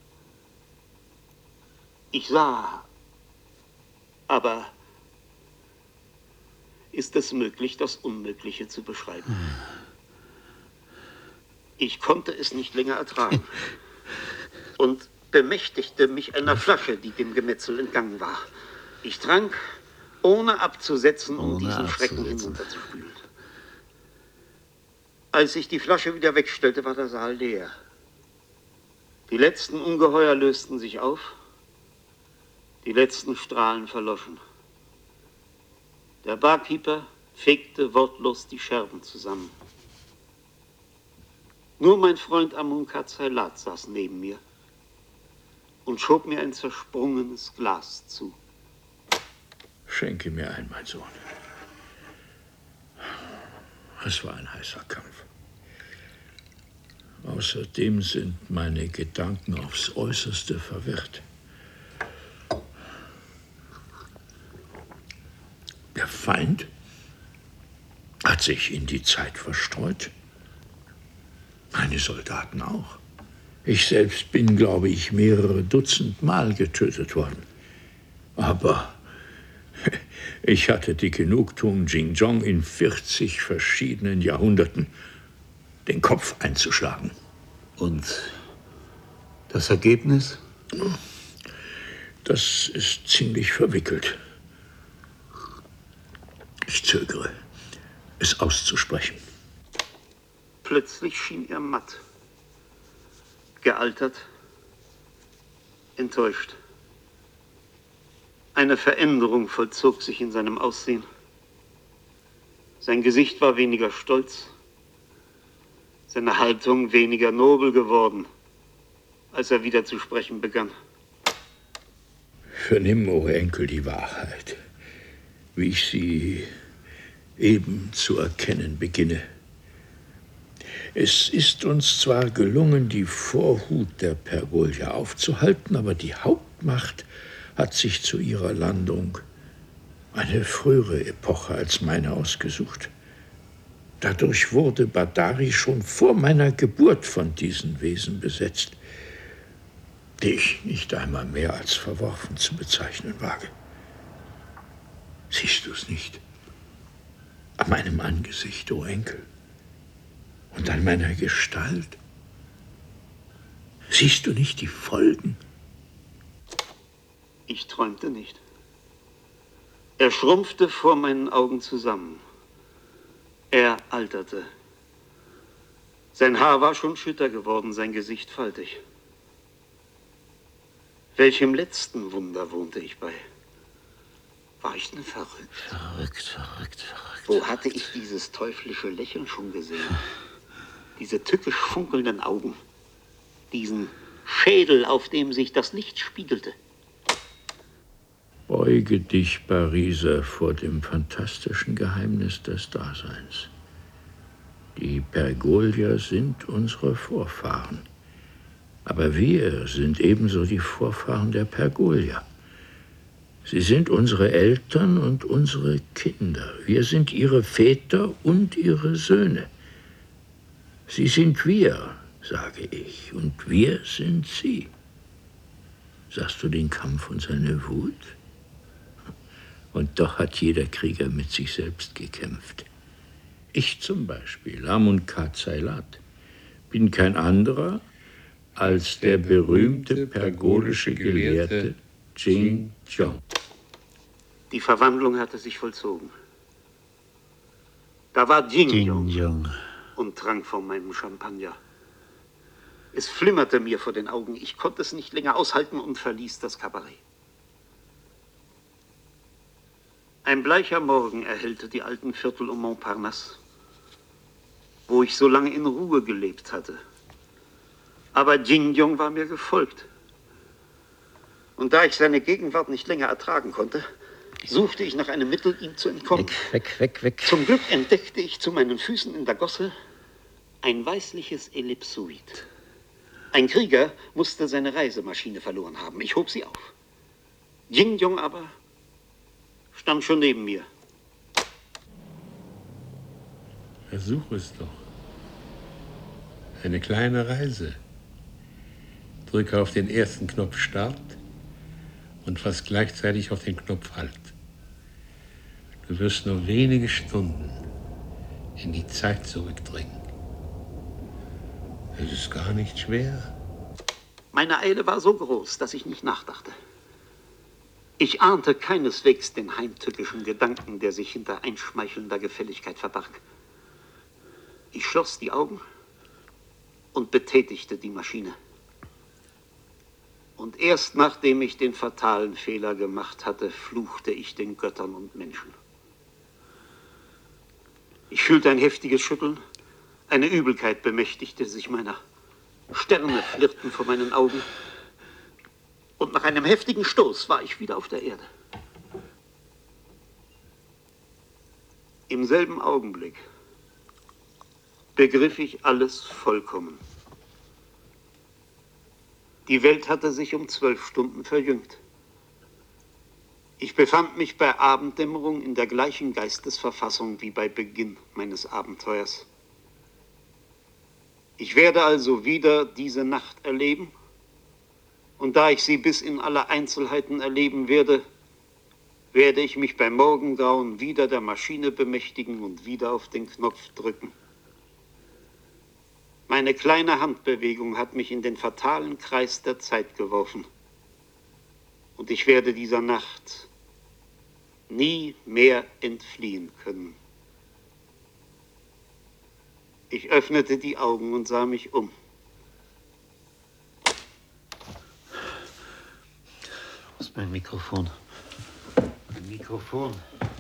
Ich sah, aber ist es möglich, das Unmögliche zu beschreiben? Ich konnte es nicht länger ertragen und bemächtigte mich einer Flasche, die dem Gemetzel entgangen war. Ich trank, ohne abzusetzen, um diesen Schrecken hinunterzuspülen. Als ich die Flasche wieder wegstellte, war der Saal leer. Die letzten Ungeheuer lösten sich auf. Die letzten Strahlen verloschen. Der Barkeeper fegte wortlos die Scherben zusammen. Nur mein Freund Amun Katzailat saß neben mir und schob mir ein zersprungenes Glas zu. Schenke mir ein, mein Sohn. Es war ein heißer Kampf. Außerdem sind meine Gedanken aufs Äußerste verwirrt. Der Feind hat sich in die Zeit verstreut. Meine Soldaten auch. Ich selbst bin, glaube ich, mehrere Dutzend Mal getötet worden. Aber ich hatte die Genugtuung, Xinjiang in 40 verschiedenen Jahrhunderten den Kopf einzuschlagen. Und das Ergebnis? Das ist ziemlich verwickelt. Ich zögere, es auszusprechen. Plötzlich schien er matt, gealtert, enttäuscht. Eine Veränderung vollzog sich in seinem Aussehen. Sein Gesicht war weniger stolz, seine Haltung weniger nobel geworden, als er wieder zu sprechen begann. Vernimm, o Enkel, die Wahrheit, wie ich sie eben zu erkennen beginne. Es ist uns zwar gelungen, die Vorhut der Pergolier aufzuhalten, aber die Hauptmacht hat sich zu ihrer Landung eine frühere Epoche als meine ausgesucht. Dadurch wurde Badari schon vor meiner Geburt von diesen Wesen besetzt, die ich nicht einmal mehr als verworfen zu bezeichnen wage. Siehst du es nicht? An meinem Angesicht, o Enkel, und an meiner Gestalt. Siehst du nicht die Folgen? Ich träumte nicht. Er schrumpfte vor meinen Augen zusammen. Er alterte. Sein Haar war schon schütter geworden, sein Gesicht faltig. Welchem letzten Wunder wohnte ich bei? War ich denn verrückt? Verrückt. Wo hatte ich dieses teuflische Lächeln schon gesehen? Diese tückisch funkelnden Augen. Diesen Schädel, auf dem sich das Licht spiegelte. Beuge dich, Pariser, vor dem fantastischen Geheimnis des Daseins. Die Pergolier sind unsere Vorfahren. Aber wir sind ebenso die Vorfahren der Pergolier. Sie sind unsere Eltern und unsere Kinder. Wir sind ihre Väter und ihre Söhne. Sie sind wir, sage ich, und wir sind sie. Sahst du den Kampf und seine Wut? Und doch hat jeder Krieger mit sich selbst gekämpft. Ich zum Beispiel, Amun Kazailat, bin kein anderer als der berühmte pergolische Gelehrte Jing Jong. Die Verwandlung hatte sich vollzogen. Da war Jing Jong und trank von meinem Champagner. Es flimmerte mir vor den Augen. Ich konnte es nicht länger aushalten und verließ das Kabarett. Ein bleicher Morgen erhellte die alten Viertel um Montparnasse, wo ich so lange in Ruhe gelebt hatte. Aber Jing Jong war mir gefolgt. Und da ich seine Gegenwart nicht länger ertragen konnte, suchte ich nach einem Mittel, ihm zu entkommen. Weg. Zum Glück entdeckte ich zu meinen Füßen in der Gosse ein weißliches Ellipsoid. Ein Krieger musste seine Reisemaschine verloren haben. Ich hob sie auf. Jing Jong aber stand schon neben mir. Versuch es doch. Eine kleine Reise. Drücke auf den ersten Knopf Start und fast gleichzeitig auf den Knopf Halt. Du wirst nur wenige Stunden in die Zeit zurückdringen. Es ist gar nicht schwer. Meine Eile war so groß, dass ich nicht nachdachte. Ich ahnte keineswegs den heimtückischen Gedanken, der sich hinter einschmeichelnder Gefälligkeit verbarg. Ich schloss die Augen und betätigte die Maschine. Und erst nachdem ich den fatalen Fehler gemacht hatte, fluchte ich den Göttern und Menschen. Ich fühlte ein heftiges Schütteln, eine Übelkeit bemächtigte sich meiner. Sterne flirrten vor meinen Augen. Und nach einem heftigen Stoß war ich wieder auf der Erde. Im selben Augenblick begriff ich alles vollkommen. Die Welt hatte sich um 12 Stunden verjüngt. Ich befand mich bei Abenddämmerung in der gleichen Geistesverfassung wie bei Beginn meines Abenteuers. Ich werde also wieder diese Nacht erleben, und da ich sie bis in alle Einzelheiten erleben werde, werde ich mich beim Morgengrauen wieder der Maschine bemächtigen und wieder auf den Knopf drücken. Meine kleine Handbewegung hat mich in den fatalen Kreis der Zeit geworfen. Und ich werde dieser Nacht nie mehr entfliehen können. Ich öffnete die Augen und sah mich um. Wo ist mein Mikrofon? Mein Mikrofon.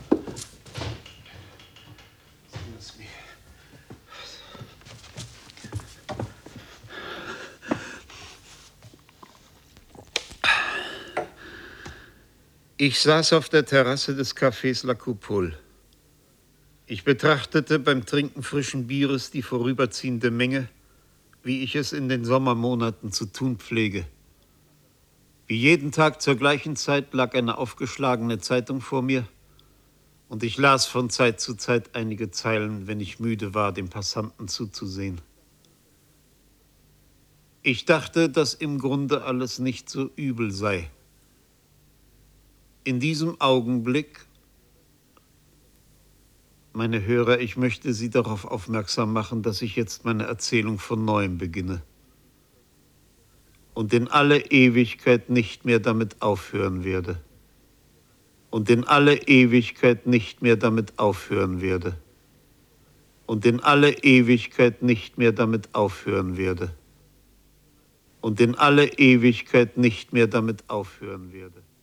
Ich saß auf der Terrasse des Cafés La Coupole. Ich betrachtete beim Trinken frischen Bieres die vorüberziehende Menge, wie ich es in den Sommermonaten zu tun pflege. Wie jeden Tag zur gleichen Zeit lag eine aufgeschlagene Zeitung vor mir und ich las von Zeit zu Zeit einige Zeilen, wenn ich müde war, dem Passanten zuzusehen. Ich dachte, dass im Grunde alles nicht so übel sei. In diesem Augenblick, meine Hörer, ich möchte Sie darauf aufmerksam machen, dass ich jetzt meine Erzählung von Neuem beginne und in alle Ewigkeit nicht mehr damit aufhören werde. Und in alle Ewigkeit nicht mehr damit aufhören werde. und in alle Ewigkeit nicht mehr damit aufhören werde. Und in alle Ewigkeit nicht mehr damit aufhören werde.